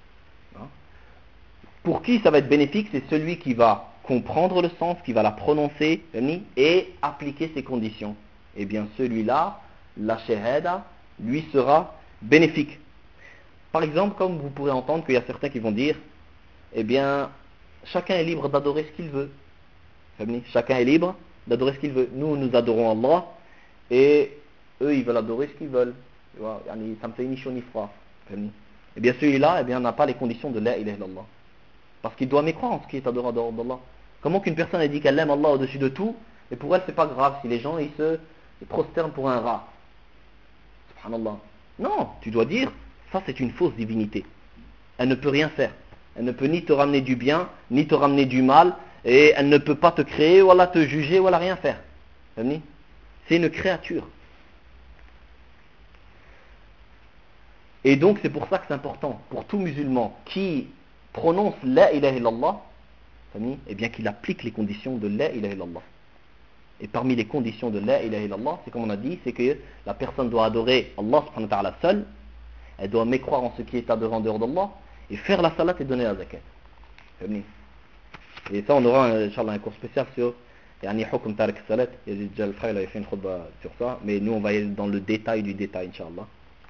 Pour qui ça va être bénéfique? C'est celui qui va comprendre le sens, qui va la prononcer et appliquer ses conditions. Eh bien, celui-là, la shahada, lui sera bénéfique. Par exemple, comme vous pourrez entendre qu'il y a certains qui vont dire, eh bien, chacun est libre d'adorer ce qu'il veut. Chacun est libre d'adorer ce qu'il veut. Nous, nous adorons Allah, et eux, ils veulent adorer ce qu'ils veulent. Ça me fait ni chaud ni froid. Eh bien, celui-là, eh bien, n'a pas les conditions de la ilaha illallah. Parce qu'il doit mécroire en ce qui est adoré en dehors d'Allah. Comment qu'une personne a dit qu'elle aime Allah au-dessus de tout, et pour elle, c'est pas grave si les gens, ils se ils prosternent pour un rat. Subhanallah. Non, tu dois dire, ça c'est une fausse divinité. Elle ne peut rien faire. Elle ne peut ni te ramener du bien, ni te ramener du mal, et elle ne peut pas te créer, ou te juger, ou rien faire. C'est une créature. Et donc c'est pour ça que c'est important, pour tout musulman qui prononce la ilaha illallah, eh bien qu'il applique les conditions de la ilaha illallah. Et parmi les conditions de la ilaha illallah, c'est comme on a dit, c'est que la personne doit adorer Allah subhanahu wa ta'ala seul, elle doit mécroire en ce qui est adoré en dehors d'Allah, et faire la salat et donner la zakat. Et ça, on aura, Inch'Allah, un cours spécial sur Yani Hukm Tarik Salat. Il y a déjà le frère, il avait fait une khutba sur ça, mais nous, on va aller dans le détail du détail, Inch'Allah.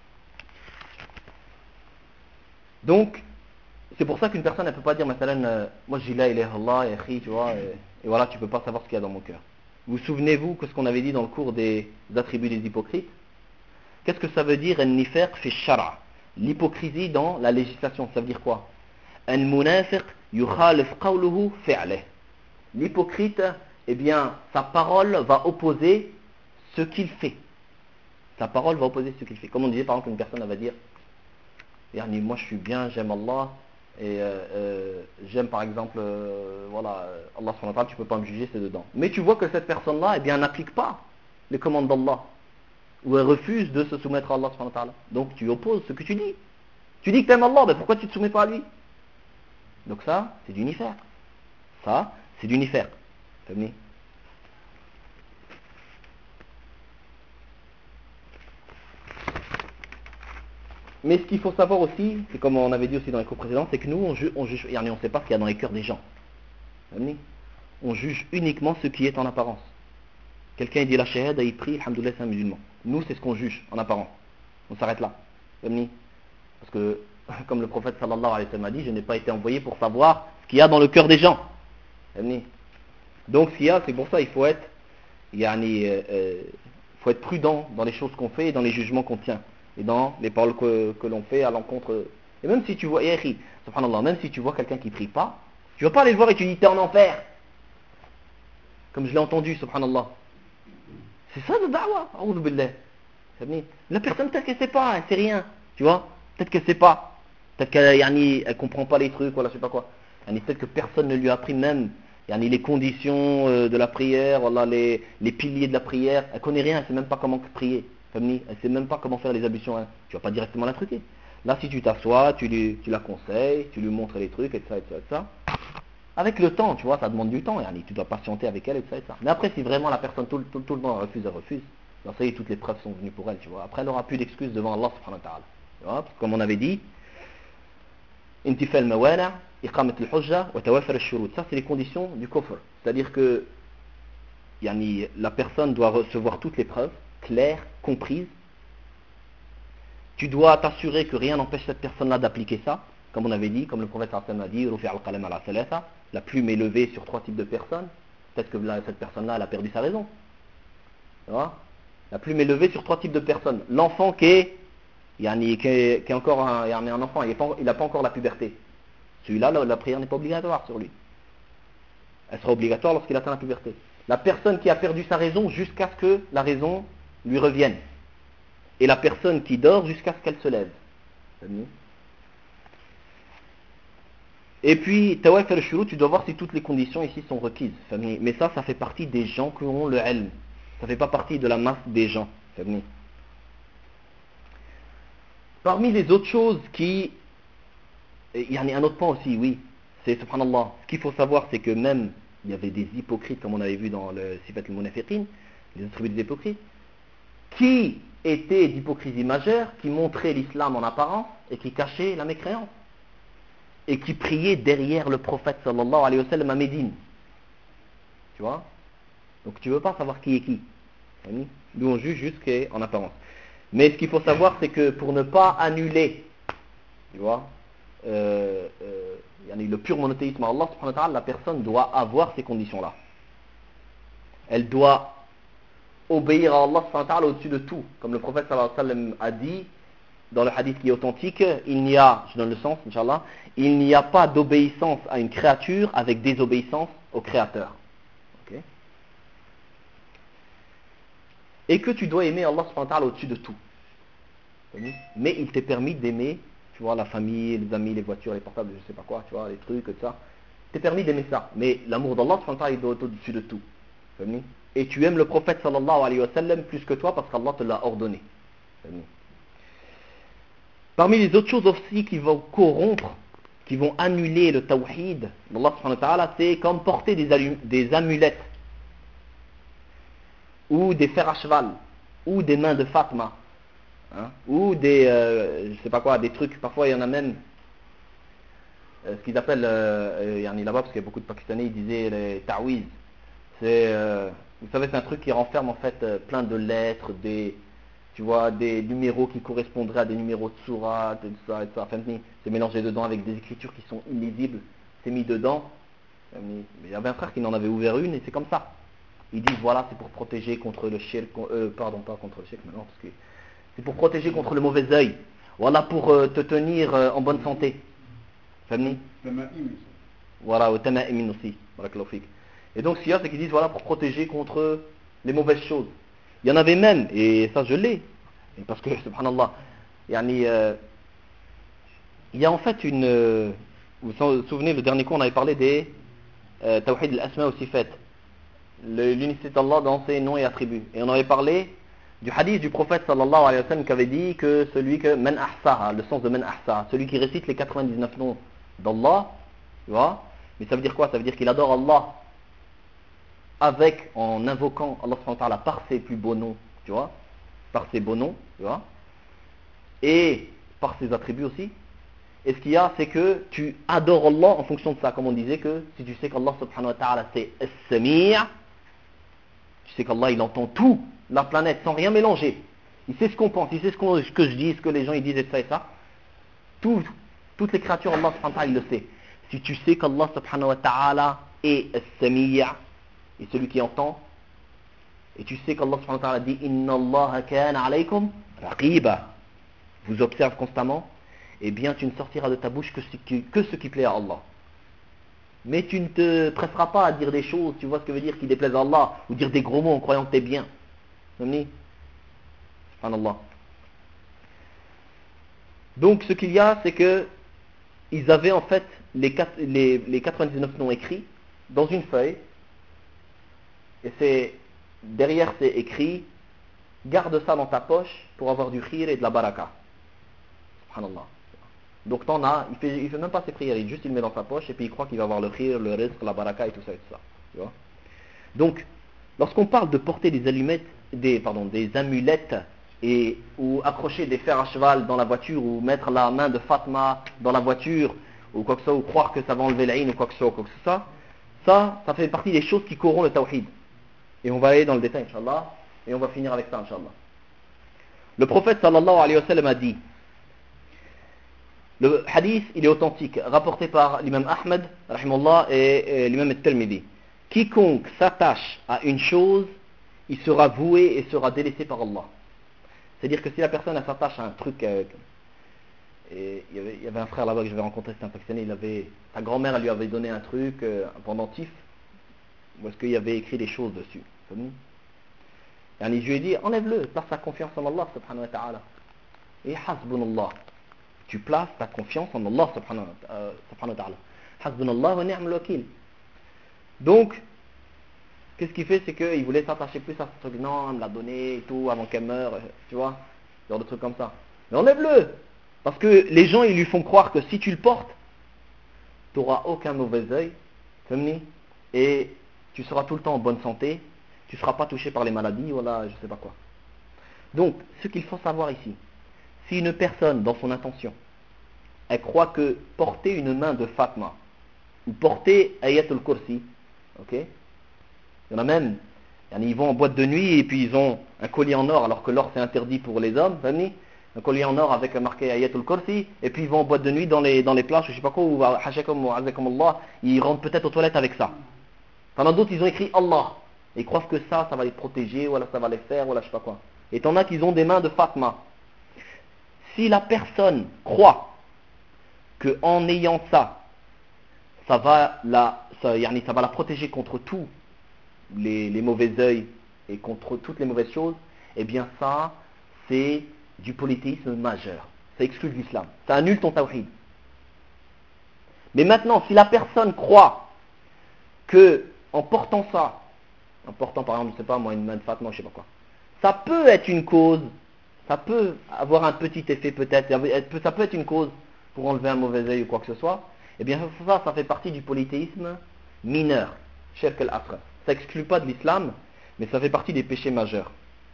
Donc, c'est pour ça qu'une personne, elle ne peut pas dire, Mathalan, euh, moi j'ai la ilaha illallah, et akhi, tu vois, et, et voilà, tu ne peux pas savoir ce qu'il y a dans mon cœur. Vous souvenez-vous que ce qu'on avait dit dans le cours des attributs des hypocrites? Qu'est-ce que ça veut dire an-nifaq fi shara? L'hypocrisie dans la législation, ça veut dire quoi? Al-munafiq yukhalif qawluhu fi'lih. L'hypocrite, eh bien, sa parole va opposer ce qu'il fait. Sa parole va opposer ce qu'il fait. Comme on disait par exemple, une personne elle va dire, yani, moi je suis bien, j'aime Allah, et euh, euh, j'aime par exemple, euh, voilà, Allah subhanahu wa ta'ala, tu peux pas me juger, c'est dedans. Mais tu vois que cette personne-là, eh bien, n'applique pas les commandes d'Allah, ou elle refuse de se soumettre à Allah subhanahu wa ta'ala. Donc tu opposes ce que tu dis. Tu dis que tu aimes Allah, mais pourquoi tu ne te soumets pas à lui? Donc ça, c'est du nifaq. Ça, c'est du nifaq. Mais ce qu'il faut savoir aussi, c'est comme on avait dit aussi dans les cours précédents, c'est que nous, on juge, on juge, on ne sait pas ce qu'il y a dans les cœurs des gens. On juge uniquement ce qui est en apparence. Quelqu'un dit la shahada, il prie, alhamdoulilah, c'est un musulman. Nous, c'est ce qu'on juge en apparence. On s'arrête là. Parce que, comme le prophète sallallahu alayhi wa sallam a dit, je n'ai pas été envoyé pour savoir ce qu'il y a dans le cœur des gens. Donc, ce qu'il y a, c'est pour ça, il faut être, yani, euh, faut être prudent dans les choses qu'on fait et dans les jugements qu'on tient. Et dans les paroles que, que l'on fait à l'encontre. Et même si tu vois, subhanallah, même si tu vois quelqu'un qui prie pas, tu vas pas aller le voir et tu dis t'es en enfer. Comme je l'ai entendu, subhanallah. C'est ça le da'wah, a'oudhu billah. La personne, peut-être qu'elle sait pas, elle sait rien. Tu vois, peut-être qu'elle sait pas. Peut-être qu'elle yani, elle comprend pas les trucs, voilà, je sais pas quoi. Yani, peut-être que personne ne lui a appris même yani, les conditions euh, de la prière, voilà, les, les piliers de la prière. Elle connaît rien, elle sait même pas comment prier. Elle sait même pas comment faire les ablutions. Hein. Tu vas pas directement la truquer. Là, si tu t'assois, tu, lui, tu la conseilles, tu lui montres les trucs, et ça, et ça, et ça. Avec le temps, tu vois, ça demande du temps. Yani, tu dois patienter avec elle, et ça, et ça. Mais après, si vraiment la personne tout, tout, tout le temps refuse, elle refuse. Alors ça y est, toutes les preuves sont venues pour elle, tu vois. Après, elle n'aura plus d'excuses devant Allah subhanahu wa ta'ala. Tu vois, comme on avait dit, intifal mawana, iqamat al-hujja, wa tawafar al-shurut. Ça, c'est les conditions du kufr. C'est-à-dire que yani, la personne doit recevoir toutes les preuves, claires, comprises. Tu dois t'assurer que rien n'empêche cette personne-là d'appliquer ça. Comme on avait dit, comme le prophète sallallahu alayhi wa sallam a dit, rufi al-qalam ala thalatha, la plume est levée sur trois types de personnes. Peut-être que là, cette personne-là, elle a perdu sa raison. Tu vois, la plume est levée sur trois types de personnes. L'enfant qui est, yani, qui est, qui est encore un, yani, un enfant, il n'a pas, pas encore la puberté. Celui-là, la, la prière n'est pas obligatoire sur lui. Elle sera obligatoire lorsqu'il atteint la puberté. La personne qui a perdu sa raison jusqu'à ce que la raison lui revienne. Et la personne qui dort jusqu'à ce qu'elle se lève. Et puis, tawaf al-shurut, tu dois voir si toutes les conditions ici sont requises. Mais ça, ça fait partie des gens qui ont le ilm. Ça ne fait pas partie de la masse des gens. Parmi les autres choses qui... Il y en a un autre point aussi, oui. C'est, subhanallah, ce qu'il faut savoir, c'est que même, il y avait des hypocrites, comme on avait vu dans le Sifat al-Munafiqin, les attributs des hypocrites, qui étaient d'hypocrisie majeure, qui montraient l'islam en apparence et qui cachaient la mécréance. Et qui priaient derrière le prophète sallallahu alayhi wa sallam à Médine. Tu vois? Donc tu ne veux pas savoir qui est qui. Nous on juge juste qui est en apparence. Mais ce qu'il faut savoir, c'est que pour ne pas annuler, tu vois, euh, euh, le pur monothéisme à Allah subhanahu wa ta'ala, la personne doit avoir ces conditions-là. Elle doit obéir à Allah subhanahu wa ta'ala au-dessus de tout. Comme le prophète sallallahu alayhi wa sallam a dit dans le hadith qui est authentique, il n'y a, je donne le sens, Inch'Allah, il n'y a pas d'obéissance à une créature avec désobéissance au créateur. Okay. Et que tu dois aimer Allah subhanahu wa ta'ala au-dessus de tout. Mais il t'est permis d'aimer, tu vois, la famille, les amis, les voitures, les portables, je sais pas quoi, tu vois, les trucs, tout ça. Il t'est permis d'aimer ça. Mais l'amour d'Allah subhanahu wa ta'ala, il doit être au-dessus de tout. Et tu aimes le prophète sallallahu alayhi wa sallam plus que toi parce qu'Allah te l'a ordonné. Parmi les autres choses aussi qui vont corrompre, qui vont annuler le tawhid d'Allah subhanahu wa ta'ala, c'est comme porter des, alum- des amulettes, ou des fers à cheval, ou des mains de Fatma, hein, ou des, euh, je sais pas quoi, des trucs, parfois il y en a même, euh, ce qu'ils appellent, euh, il y en a là-bas, parce qu'il y a beaucoup de Pakistanais, ils disaient les ta'wiz. C'est, euh, vous savez, c'est un truc qui renferme en fait euh, plein de lettres, des... Tu vois, des numéros qui correspondraient à des numéros de sourate, et tout ça, et tout ça. Enfin, c'est mélangé dedans avec des écritures qui sont illisibles. C'est mis dedans. Mais il y avait un frère qui en avait ouvert une et c'est comme ça. Ils disent, voilà, c'est pour protéger contre le shirk, euh, pardon, pas contre le shirk maintenant, parce que c'est pour protéger contre le mauvais œil. Voilà, pour euh, te tenir euh, en bonne santé. Voilà, au tama'im aussi. Et donc, ce qu'il y a, c'est qu'ils disent, voilà, pour protéger contre les mauvaises choses. Il y en avait même, et ça je l'ai, parce que, subhanallah, yani, euh, il y a en fait une... Euh, vous vous souvenez, le dernier cours, on avait parlé des euh, Tawhid al-Asma wa Sifat, l'unicité d'Allah dans ses noms et attributs. Et on avait parlé du hadith du prophète sallallahu alayhi wa sallam qui avait dit que celui que man ahsaha, le sens de man ahsaha, celui qui récite les quatre-vingt-dix-neuf noms d'Allah, tu vois, mais ça veut dire quoi? Ça veut dire qu'il adore Allah avec, en invoquant Allah subhanahu wa ta'ala par ses plus beaux noms, tu vois, par ses beaux noms, tu vois, et par ses attributs aussi. Et ce qu'il y a, c'est que tu adores Allah en fonction de ça. Comme on disait que si tu sais qu'Allah subhanahu wa ta'ala c'est As-Sami', tu sais qu'Allah il entend tout, la planète, sans rien mélanger. Il sait ce qu'on pense, il sait ce, qu'on, ce que je dis, ce que les gens ils disent et ça et ça. Tout, toutes les créatures, Allah subhanahu wa ta'ala il le sait. Si tu sais qu'Allah subhanahu wa ta'ala est As-Sami' et celui qui entend, et tu sais qu'Allah subhanahu wa ta'ala dit Inna Allah kana alaykum raqiba, vous observe constamment, eh bien tu ne sortiras de ta bouche que ce qui, que ce qui plaît à Allah. Mais tu ne te presseras pas à dire des choses, tu vois ce que veut dire, qui déplaisent à Allah, ou dire des gros mots en croyant que t'es bien. Subhanallah. Donc ce qu'il y a, c'est que ils avaient en fait les, les, les quatre-vingt-dix-neuf noms écrits dans une feuille, et c'est derrière c'est écrit garde ça dans ta poche pour avoir du khir et de la baraka. Subhanallah. Donc t'en as, il fait, il fait même pas ses prières, il juste il le met dans sa poche et puis il croit qu'il va avoir le khir, le rizq, la baraka et tout ça et tout ça. Tu vois. Donc, lorsqu'on parle de porter des allumettes, des, pardon, des amulettes et ou accrocher des fers à cheval dans la voiture ou mettre la main de Fatma dans la voiture ou quoi que ce soit, ou croire que ça va enlever l'aïn ou quoi que ce soit, quoi que ce soit, ça, ça fait partie des choses qui corrompent le tawhid. Et on va aller dans le détail, Inch'Allah, et on va finir avec ça, Inch'Allah. Le prophète sallallahu alayhi wa sallam a dit, le hadith, il est authentique, rapporté par l'imam Ahmed, rahimahullah, et, et l'imam al-Tirmidhi. Quiconque s'attache à une chose, il sera voué et sera délaissé par Allah. C'est-à-dire que si la personne elle s'attache à un truc, euh, et il y, avait, il y avait un frère là-bas que j'avais rencontré, c'était un Pakistanais, il avait, sa grand-mère elle lui avait donné un truc, euh, un pendentif, où est-ce qu'il y avait écrit des choses dessus. Et je lui ai dit, enlève-le, place ta confiance en Allah subhanahu wa ta'ala. Et hasbunallah. Tu places ta confiance en Allah subhanahu wa ta'ala. Hasbunallah wa ni'mal wakil. Donc, qu'est-ce qu'il fait, c'est qu'il voulait s'attacher plus à ce truc, non, il me l'a donné et tout, avant qu'elle meure, tu vois, genre de trucs comme ça. Mais enlève-le. Parce que les gens, ils lui font croire que si tu le portes, tu n'auras aucun mauvais œil, et tu seras tout le temps en bonne santé, tu ne seras pas touché par les maladies, voilà, je ne sais pas quoi. Donc, ce qu'il faut savoir ici, si une personne, dans son intention, elle croit que porter une main de Fatma, ou porter Ayatul Kursi, ok, il y en a même, ils vont en boîte de nuit et puis ils ont un collier en or, alors que l'or c'est interdit pour les hommes, un collier en or avec marqué Ayatul Kursi, et puis ils vont en boîte de nuit dans les, dans les plages, je sais pas quoi, ou Hashakum ou Azakum Allah, ils rentrent peut-être aux toilettes avec ça. Pendant d'autres, ils ont écrit Allah. Et ils croient que ça, ça va les protéger, ou alors ça va les faire, ou alors je sais pas quoi. Et t'en as qui ont des mains de Fatma. Si la personne croit qu'en ayant ça, ça va la, ça, yani, ça va la protéger contre tous les, les mauvais œils et contre toutes les mauvaises choses, eh bien ça, c'est du polythéisme majeur. Ça exclut de l'islam. Ça annule ton tawhid. Mais maintenant, si la personne croit que en portant ça, en portant par exemple, je sais pas moi, une main de Fatma, je sais pas quoi, ça peut être une cause, ça peut avoir un petit effet peut-être, ça peut être une cause pour enlever un mauvais œil ou quoi que ce soit, eh bien ça, ça fait partie du polythéisme mineur, shirk al-asghar. Ça exclut pas de l'islam, mais ça fait partie des péchés majeurs.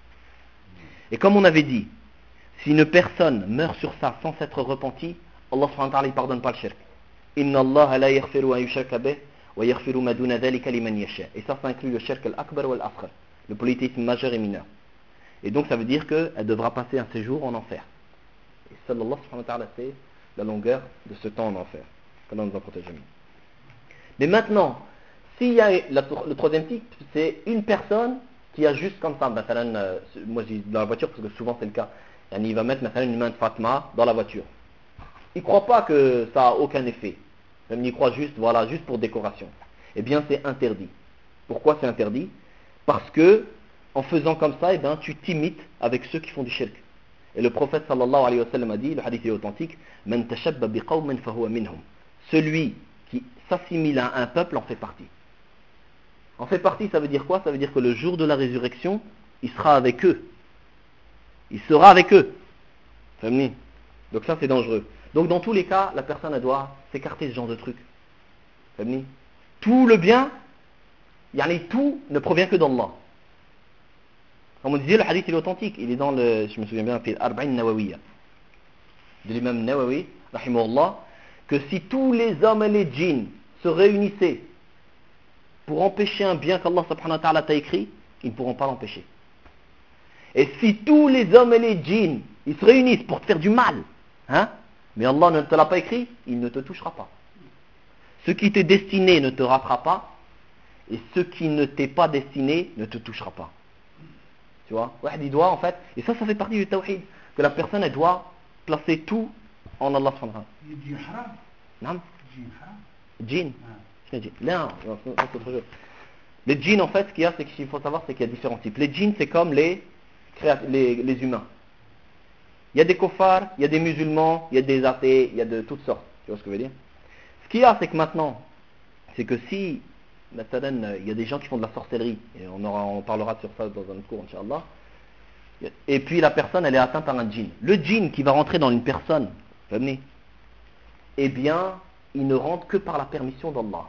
Et comme on avait dit, si une personne meurt sur ça sans s'être repenti, Allah subhanahu wa ta'ala ne pardonne pas le shirk. Inna Allah la yaghfiru an yushraka bih wa yaghfiru ma duna dhalika liman yasha. Et ça, ça inclut le shirk al-akbar ou al-asghar, le polythéisme majeur et mineur. Et donc ça veut dire qu'elle devra passer un séjour en enfer. Et seul Allah subhanahu wa ta'ala sait la longueur de ce temps en enfer. Qu'Allah nous en protège. Mais maintenant, s'il y a la, le troisième type, c'est une personne qui a juste comme ça, mathalan, euh, moi je dis dans la voiture parce que souvent c'est le cas, il va mettre mathalan, une main de Fatma dans la voiture. Il ne croit pas que ça a aucun effet. Même il croit juste, voilà, juste pour décoration. Eh bien c'est interdit. Pourquoi c'est interdit? Parce que en faisant comme ça, eh bien, tu t'imites avec ceux qui font du shirk. Et le prophète sallallahu alayhi wa sallam a dit, le hadith est authentique, Man tashabba biqawmin fahuwa minhum. Celui qui s'assimile à un peuple en fait partie. En fait partie, ça veut dire quoi? Ça veut dire que le jour de la résurrection, il sera avec eux. Il sera avec eux. Donc ça c'est dangereux. Donc dans tous les cas, la personne elle doit s'écarter de ce genre de trucs. Tout le bien, yani tout ne provient que d'Allah. Comme on disait, le hadith il est authentique. Il est dans le, je me souviens bien, c'est Arba'in Nawawiyya. de l'imam Nawawi, rahimahullah, que si tous les hommes et les djinns se réunissaient pour empêcher un bien qu'Allah subhanahu wa ta'ala t'a écrit, ils ne pourront pas l'empêcher. Et si tous les hommes et les djinns, ils se réunissent pour te faire du mal, hein, mais Allah ne te l'a pas écrit, il ne te touchera pas. Ce qui t'est destiné ne te ratera pas, et ce qui ne t'est pas destiné ne te touchera pas. Tu vois, il doit en fait, et ça, ça fait partie du tawhid, que la personne, elle doit placer tout en Allah subhanahu wa ta'ala.
Le djinn haram.
Non.
Djinn haram.
Djinn.
Ah.
Non, c'est autre chose. Les djinns, en fait, ce qu'il y a, c'est qu'il faut savoir, c'est qu'il y a différents types. Les djinns, c'est comme les, les, les humains. Il y a des kofars, il y a des musulmans, il y a des athées, il y a de toutes sortes. Tu vois ce que je veux dire? Ce qu'il y a, c'est que maintenant, c'est que si, il y a des gens qui font de la sorcellerie, et on, aura, on parlera sur ça dans un autre cours, Inch'Allah, et puis la personne, elle est atteinte par un djinn. Le djinn qui va rentrer dans une personne, venez, eh bien, il ne rentre que par la permission d'Allah.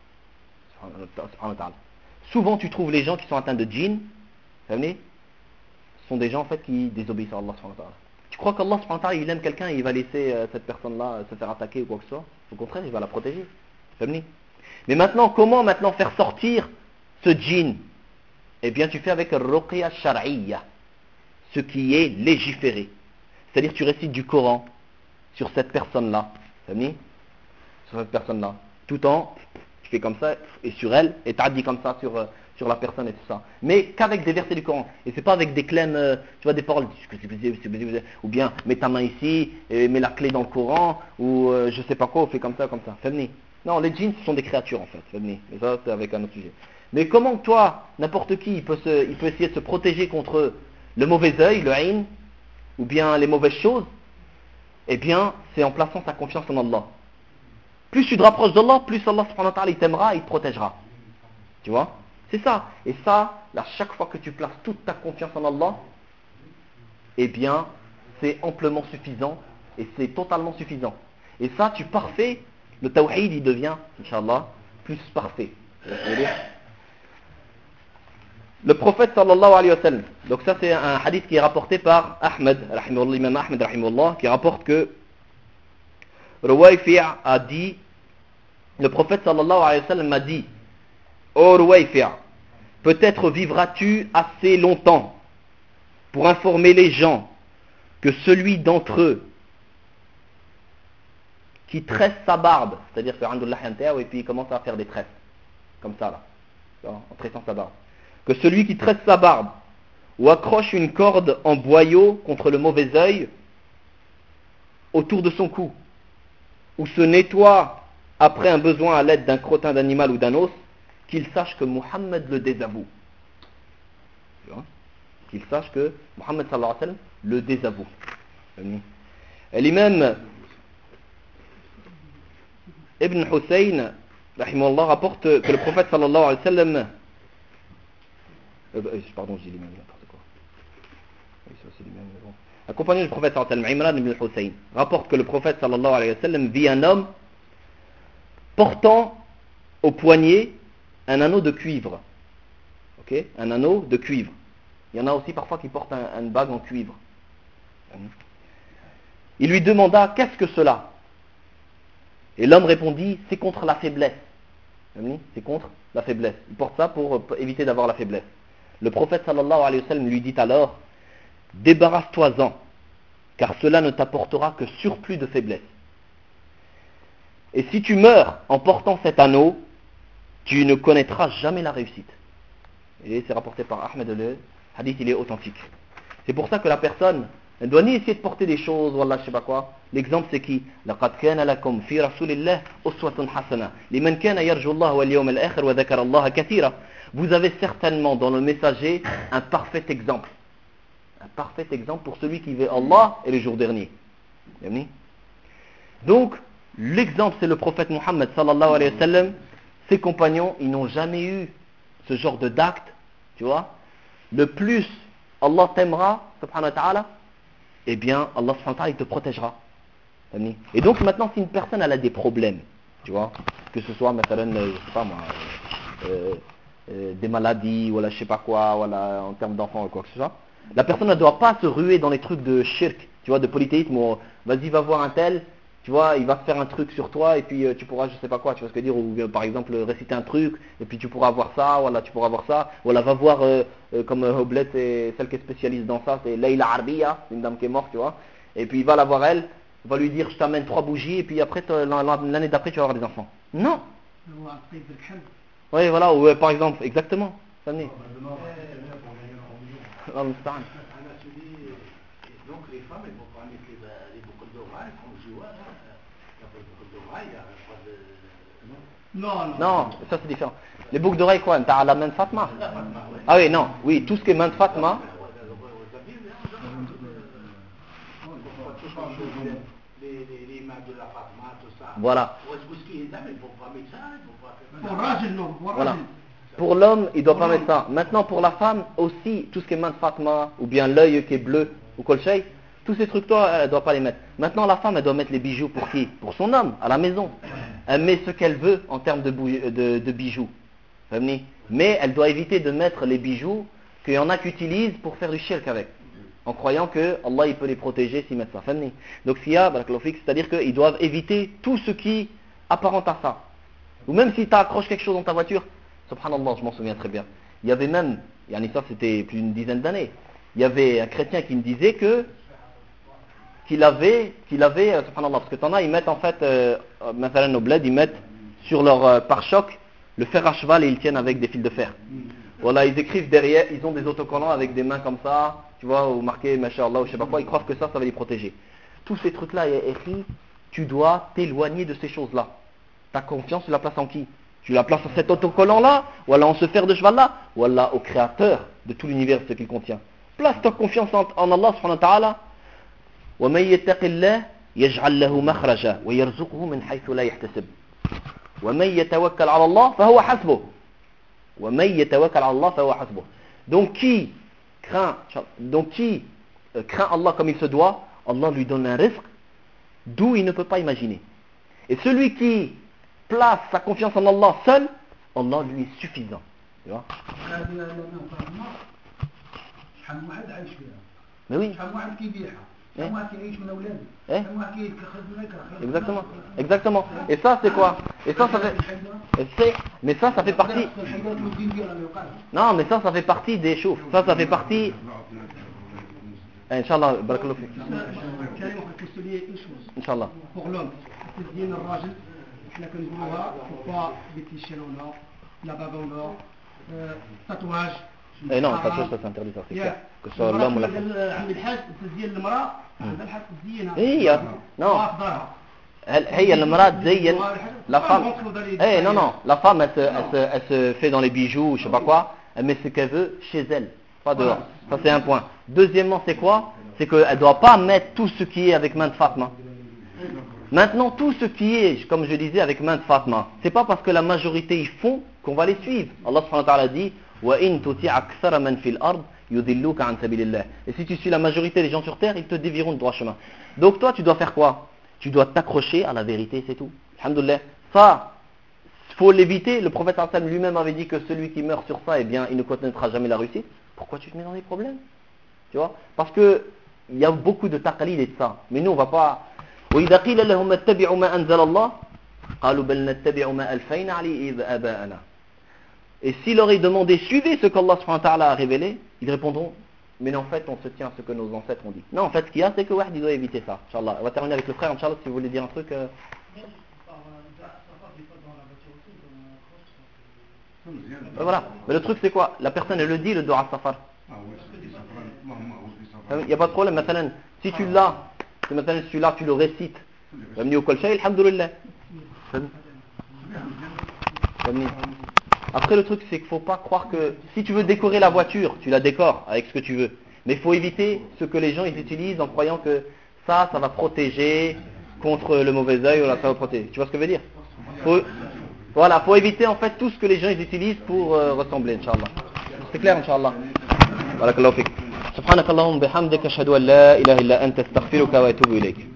Souvent, tu trouves les gens qui sont atteints de djinn, venez, sont des gens en fait qui désobéissent à Allah. Tu crois qu'Allah il aime quelqu'un et il va laisser euh, cette personne-là euh, se faire attaquer ou quoi que ce soit? Au contraire, il va la protéger. Mais maintenant, comment maintenant faire sortir ce djinn? Eh bien, tu fais avec ruqya shar'iyya, ce qui est légiféré. C'est-à-dire, tu récites du Coran sur cette personne-là, sur cette personne-là, tout en, tu fais comme ça, et sur elle, et tu as dit comme ça sur, euh, sur la personne et tout ça. Mais qu'avec des versets du Coran. Et c'est pas avec des clèmes, euh, tu vois, des paroles, ou bien, mets ta main ici, et mets la clé dans le Coran, ou euh, je sais pas quoi, on fait comme ça, comme ça. Femni. Non, les djinns, ce sont des créatures en fait. Femni. Et ça, c'est avec un autre sujet. Mais comment toi, n'importe qui, il peut, se, il peut essayer de se protéger contre le mauvais œil, le aïn, ou bien les mauvaises choses? Eh bien, c'est en plaçant sa confiance en Allah. Plus tu te rapproches d'Allah, plus Allah subhanahu wa ta'ala il t'aimera et il te protégera. Tu vois? C'est ça. Et ça, à chaque fois que tu places toute ta confiance en Allah, eh bien, c'est amplement suffisant et c'est totalement suffisant. Et ça, tu parfait, le tawhid, il devient, Inch'Allah, plus parfait. Le prophète sallallahu alayhi wa sallam, donc ça c'est un hadith qui est rapporté par Ahmed, l'imam Ahmed, rahimahullah, qui rapporte que Ruwayfi' a dit, le prophète sallallahu alayhi wa sallam a dit, ô Ruwayfi', peut-être vivras-tu assez longtemps pour informer les gens que celui d'entre eux qui tresse sa barbe, c'est-à-dire que Alhamdulillah yanta'a, et puis il commence à faire des tresses, comme ça là, en tressant sa barbe, que celui qui tresse sa barbe ou accroche une corde en boyau contre le mauvais œil autour de son cou, ou se nettoie après un besoin à l'aide d'un crottin d'animal ou d'un os, qu'il sache que Muhammad le désavoue. Qu'il sache que Muhammad sallallahu alayhi wa sallam le désavoue. Et l'imam Ibn Hussein, rahimahullah, rapporte que le prophète sallallahu alayhi wa sallam, euh, pardon, j'ai l'imam n'importe quoi. Oui, ça c'est l'imam, mais bon. Un compagnon du prophète sallallahu alayhi wa sallam, Imran ibn Hussein, rapporte que le prophète sallallahu alayhi wa sallam vit un homme portant au poignet un anneau de cuivre. Ok, un anneau de cuivre. Il y en a aussi parfois qui portent un, une bague en cuivre. Il lui demanda, qu'est-ce que cela? Et l'homme répondit, c'est contre la faiblesse. C'est contre la faiblesse. Il porte ça pour éviter d'avoir la faiblesse. Le prophète sallallahu alayhi wa sallam lui dit alors, débarrasse-toi-en, car cela ne t'apportera que surplus de faiblesse. Et si tu meurs en portant cet anneau, tu ne connaîtras jamais la réussite. Et c'est rapporté par Ahmed, le hadith il est authentique. C'est pour ça que la personne, elle doit ni essayer de porter des choses, wallah, je sais pas quoi. L'exemple c'est qui? لَقَدْ كَانَ لَكُمْ فِي رَسُولِ اللَّهِ أُسْوَةٌ حَسَنَةٌ لِمَنْ كَانَ يَرْجُو اللَّهَ وَالْيَوْمَ الْآخِرَ وَذَكَرَ اللَّهَ كَثِيرًا. Vous avez certainement dans le messager un parfait exemple. Un parfait exemple pour celui qui veut Allah et les jours derniers. Donc, l'exemple c'est le prophète Muhammad sallallahu alayhi wa sallam. Ses compagnons, ils n'ont jamais eu ce genre de d'acte, tu vois. Le plus Allah t'aimera, subhanahu wa ta'ala, eh bien, Allah subhanahu wa ta'ala, il te protégera. Et donc, maintenant, si une personne, elle a des problèmes, tu vois, que ce soit, maintenant, je sais pas moi, euh, euh, des maladies, voilà, je sais pas quoi, voilà, en termes d'enfants ou quoi que ce soit, la personne ne doit pas se ruer dans les trucs de shirk, tu vois, de polythéisme, où vas-y, va voir un tel, tu vois, il va faire un truc sur toi, et puis euh, tu pourras, je sais pas quoi, tu vois ce que je veux dire, ou euh, par exemple, réciter un truc, et puis tu pourras avoir ça, voilà, tu pourras avoir ça, voilà, va voir, euh, euh, comme euh, Hoblet, c'est celle qui est spécialiste dans ça, c'est Leila Arbiya, une dame qui est morte, tu vois, et puis il va la voir elle, va lui dire, je t'amène trois bougies, et puis après, l'année d'après, tu vas avoir des enfants. Non. Oui, voilà, ou euh, par exemple, exactement. Ça venait. Allah musta'an.
Donc les femmes, elles vont pas mettre les, les boucles d'oreilles, comme je vois, hein. Il n'y a pas de boucles d'oreilles, il n'y a pas de...
Non, non.
Non, ça c'est différent. Les boucles d'oreilles quoi, t'as la main de Fatma? Ah oui, non, oui, tout ce qui est main de Fatma.
Les, les, les mains de la Fatma, tout ça.
Voilà.
Pour ce qui est d'âme, ils ne vont pas mettre ça, ils ne vont pas faire
Pour Rajel, non. Pour
Voilà.
Rajel.
Pour l'homme, il ne doit pas mettre ça. Maintenant, pour la femme, aussi, tout ce qui est main de Fatma, ou bien l'œil qui est bleu, ou kolshay, tous ces trucs-là, elle ne doit pas les mettre. Maintenant, la femme, elle doit mettre les bijoux pour qui? Pour son homme, à la maison. Elle met ce qu'elle veut en termes de, bou- de, de bijoux. Vous comprenez? Mais elle doit éviter de mettre les bijoux qu'il y en a qui utilisent pour faire du shirk avec. En croyant que Allah il peut les protéger s'ils mettent ça. Vous comprenez? Donc, s'il y a, c'est-à-dire qu'ils doivent éviter tout ce qui apparente à ça. Ou même si tu accroches quelque chose dans ta voiture, subhanallah, je m'en souviens très bien. Il y avait même, yani ça c'était plus d'une dizaine d'années, il y avait un chrétien qui me disait que qu'il avait, qu'il avait, euh, subhanallah, parce que t'en as, ils mettent en fait, euh, mathalan au bled, ils mettent sur leur euh, pare-choc le fer à cheval et ils tiennent avec des fils de fer. Voilà, ils écrivent derrière, ils ont des autocollants avec des mains comme ça, tu vois, ou marqué Masha'Allah ou je sais pas quoi, ils croient que ça, ça va les protéger. Tous ces trucs-là, il y a écrit, tu dois t'éloigner de ces choses-là. Ta confiance, tu la places en qui? Tu la places en cet autocollant-là, ou alors en ce fer de cheval-là, ou alors au créateur de tout l'univers, ce qu'il contient. Place ta confiance en, en Allah subhanahu wa ta'ala. وَمَنْ يَتَّقِ اللَّهِ يَجْعَلْ لَهُ مَخْرَجًا وَيَرْزُقْهُ مِنْ حَيْثُ لَا يَحْتَسِبُ وَمَنْ يَتَوَكَّلْ عَلَى اللَّهِ فَهُوَ حَسْبُهُ وَمَنْ يَتَوَكَّلْ عَلَى اللَّهِ فَهُوَ حَسْبُهُ. Donc qui craint, donc qui euh, craint Allah comme il se doit, Allah lui donne un risque d'où il ne peut pas imaginer. Et celui qui place sa confiance en Allah seul, Allah lui est suffisant. Tu vois? Mais oui. Eh? Eh? Exactement, exactement. Et ça c'est quoi? Et ça ça fait, et c'est- mais ça ça fait partie. Non, mais ça ça fait partie des choses. Ça ça fait partie. Inch'Allah, barakallahu fik.
كريم خليك تسولي une chose.
Inch'Allah.
Pour l'homme, c'est ديال الراجل حنا كنقولوها faut pas des clichés en or, la bague en or, euh, tatouage.
Eh non, pas ça, ça c'est interdit, ça c'est clair. Que ce soit
المرأة
l'homme ou la
كما
femme.
قال عند الحاج ديال المرأة عندها الحق تزينها.
هي non.
في دارها.
هل- هي المرأة تزين la femme. Eh non non, la femme elle se, elle, se, elle se fait dans les bijoux, je sais pas quoi, elle met ce qu'elle veut chez elle, pas dehors. Ça c'est un point. Deuxièmement c'est quoi? C'est qu'elle doit pas mettre tout ce qui est avec main de Fatma. Maintenant tout ce qui est, comme je disais, avec main de Fatma, c'est pas parce que la majorité y font qu'on va les suivre. Allah subhanahu wa ta'ala dit وَإِن تُطِعْ أَكْثَرَ مَنْ فِي الْأَرْضِ يُضِلُّكَ عَنْ سَبِيلِ اللَّهِ. Et si tu suis la majorité des gens sur terre, ils te dévieront le droit chemin. Donc toi, tu dois faire quoi? Tu dois t'accrocher à la vérité, c'est tout. Alhamdoulilah. Ça, faut l'éviter. Le prophète sallallahu alayhi wa sallam lui-même avait dit que celui qui meurt sur ça, eh bien, il ne connaîtra jamais la réussite. Pourquoi tu te mets dans des problèmes? Tu vois? Parce que il y a beaucoup de taqalid et de ça. Mais nous, on va pas. وَإِذَا قِيلَ لَهُمْ اتَّبِعُوا مَا أَنزَلَ اللَّهُ قَالُوا بَلْ نَتَّبِعُ مَا أَلْفَيْنَا عَلَيْهِ آبَاءَنَا. Et s'il leur est demandé, suivez ce qu'Allah subhanahu wa ta'ala a révélé, ils répondront, mais en fait, on se tient à ce que nos ancêtres ont dit. Non, en fait, ce qu'il y a, c'est que Wahd, il doit éviter ça. Inch'Allah. On va terminer avec le frère, Inch'Allah, si vous voulez dire un truc. Euh... Euh, voilà. Mais le truc, c'est quoi? La personne, elle le dit, le dua safar. Il n'y a pas de problème. Maintenant, si tu l'as, si maintenant celui-là, tu le récites, au kolshay, alhamdoulilah. Après le truc c'est qu'il ne faut pas croire que si tu veux décorer la voiture, tu la décores avec ce que tu veux. Mais il faut éviter ce que les gens ils utilisent en croyant que ça, ça va protéger contre le mauvais œil ou là, ça va protéger. Tu vois ce que je veux dire? faut, Voilà, il faut éviter en fait tout ce que les gens ils utilisent pour euh, ressembler, Inch'Allah. C'est clair, Inch'Allah. Barakallahu fik. Subhanakallahum bihamdika ashhadu an la ilaha illa anta astaghfiruka wa atubu ilayk.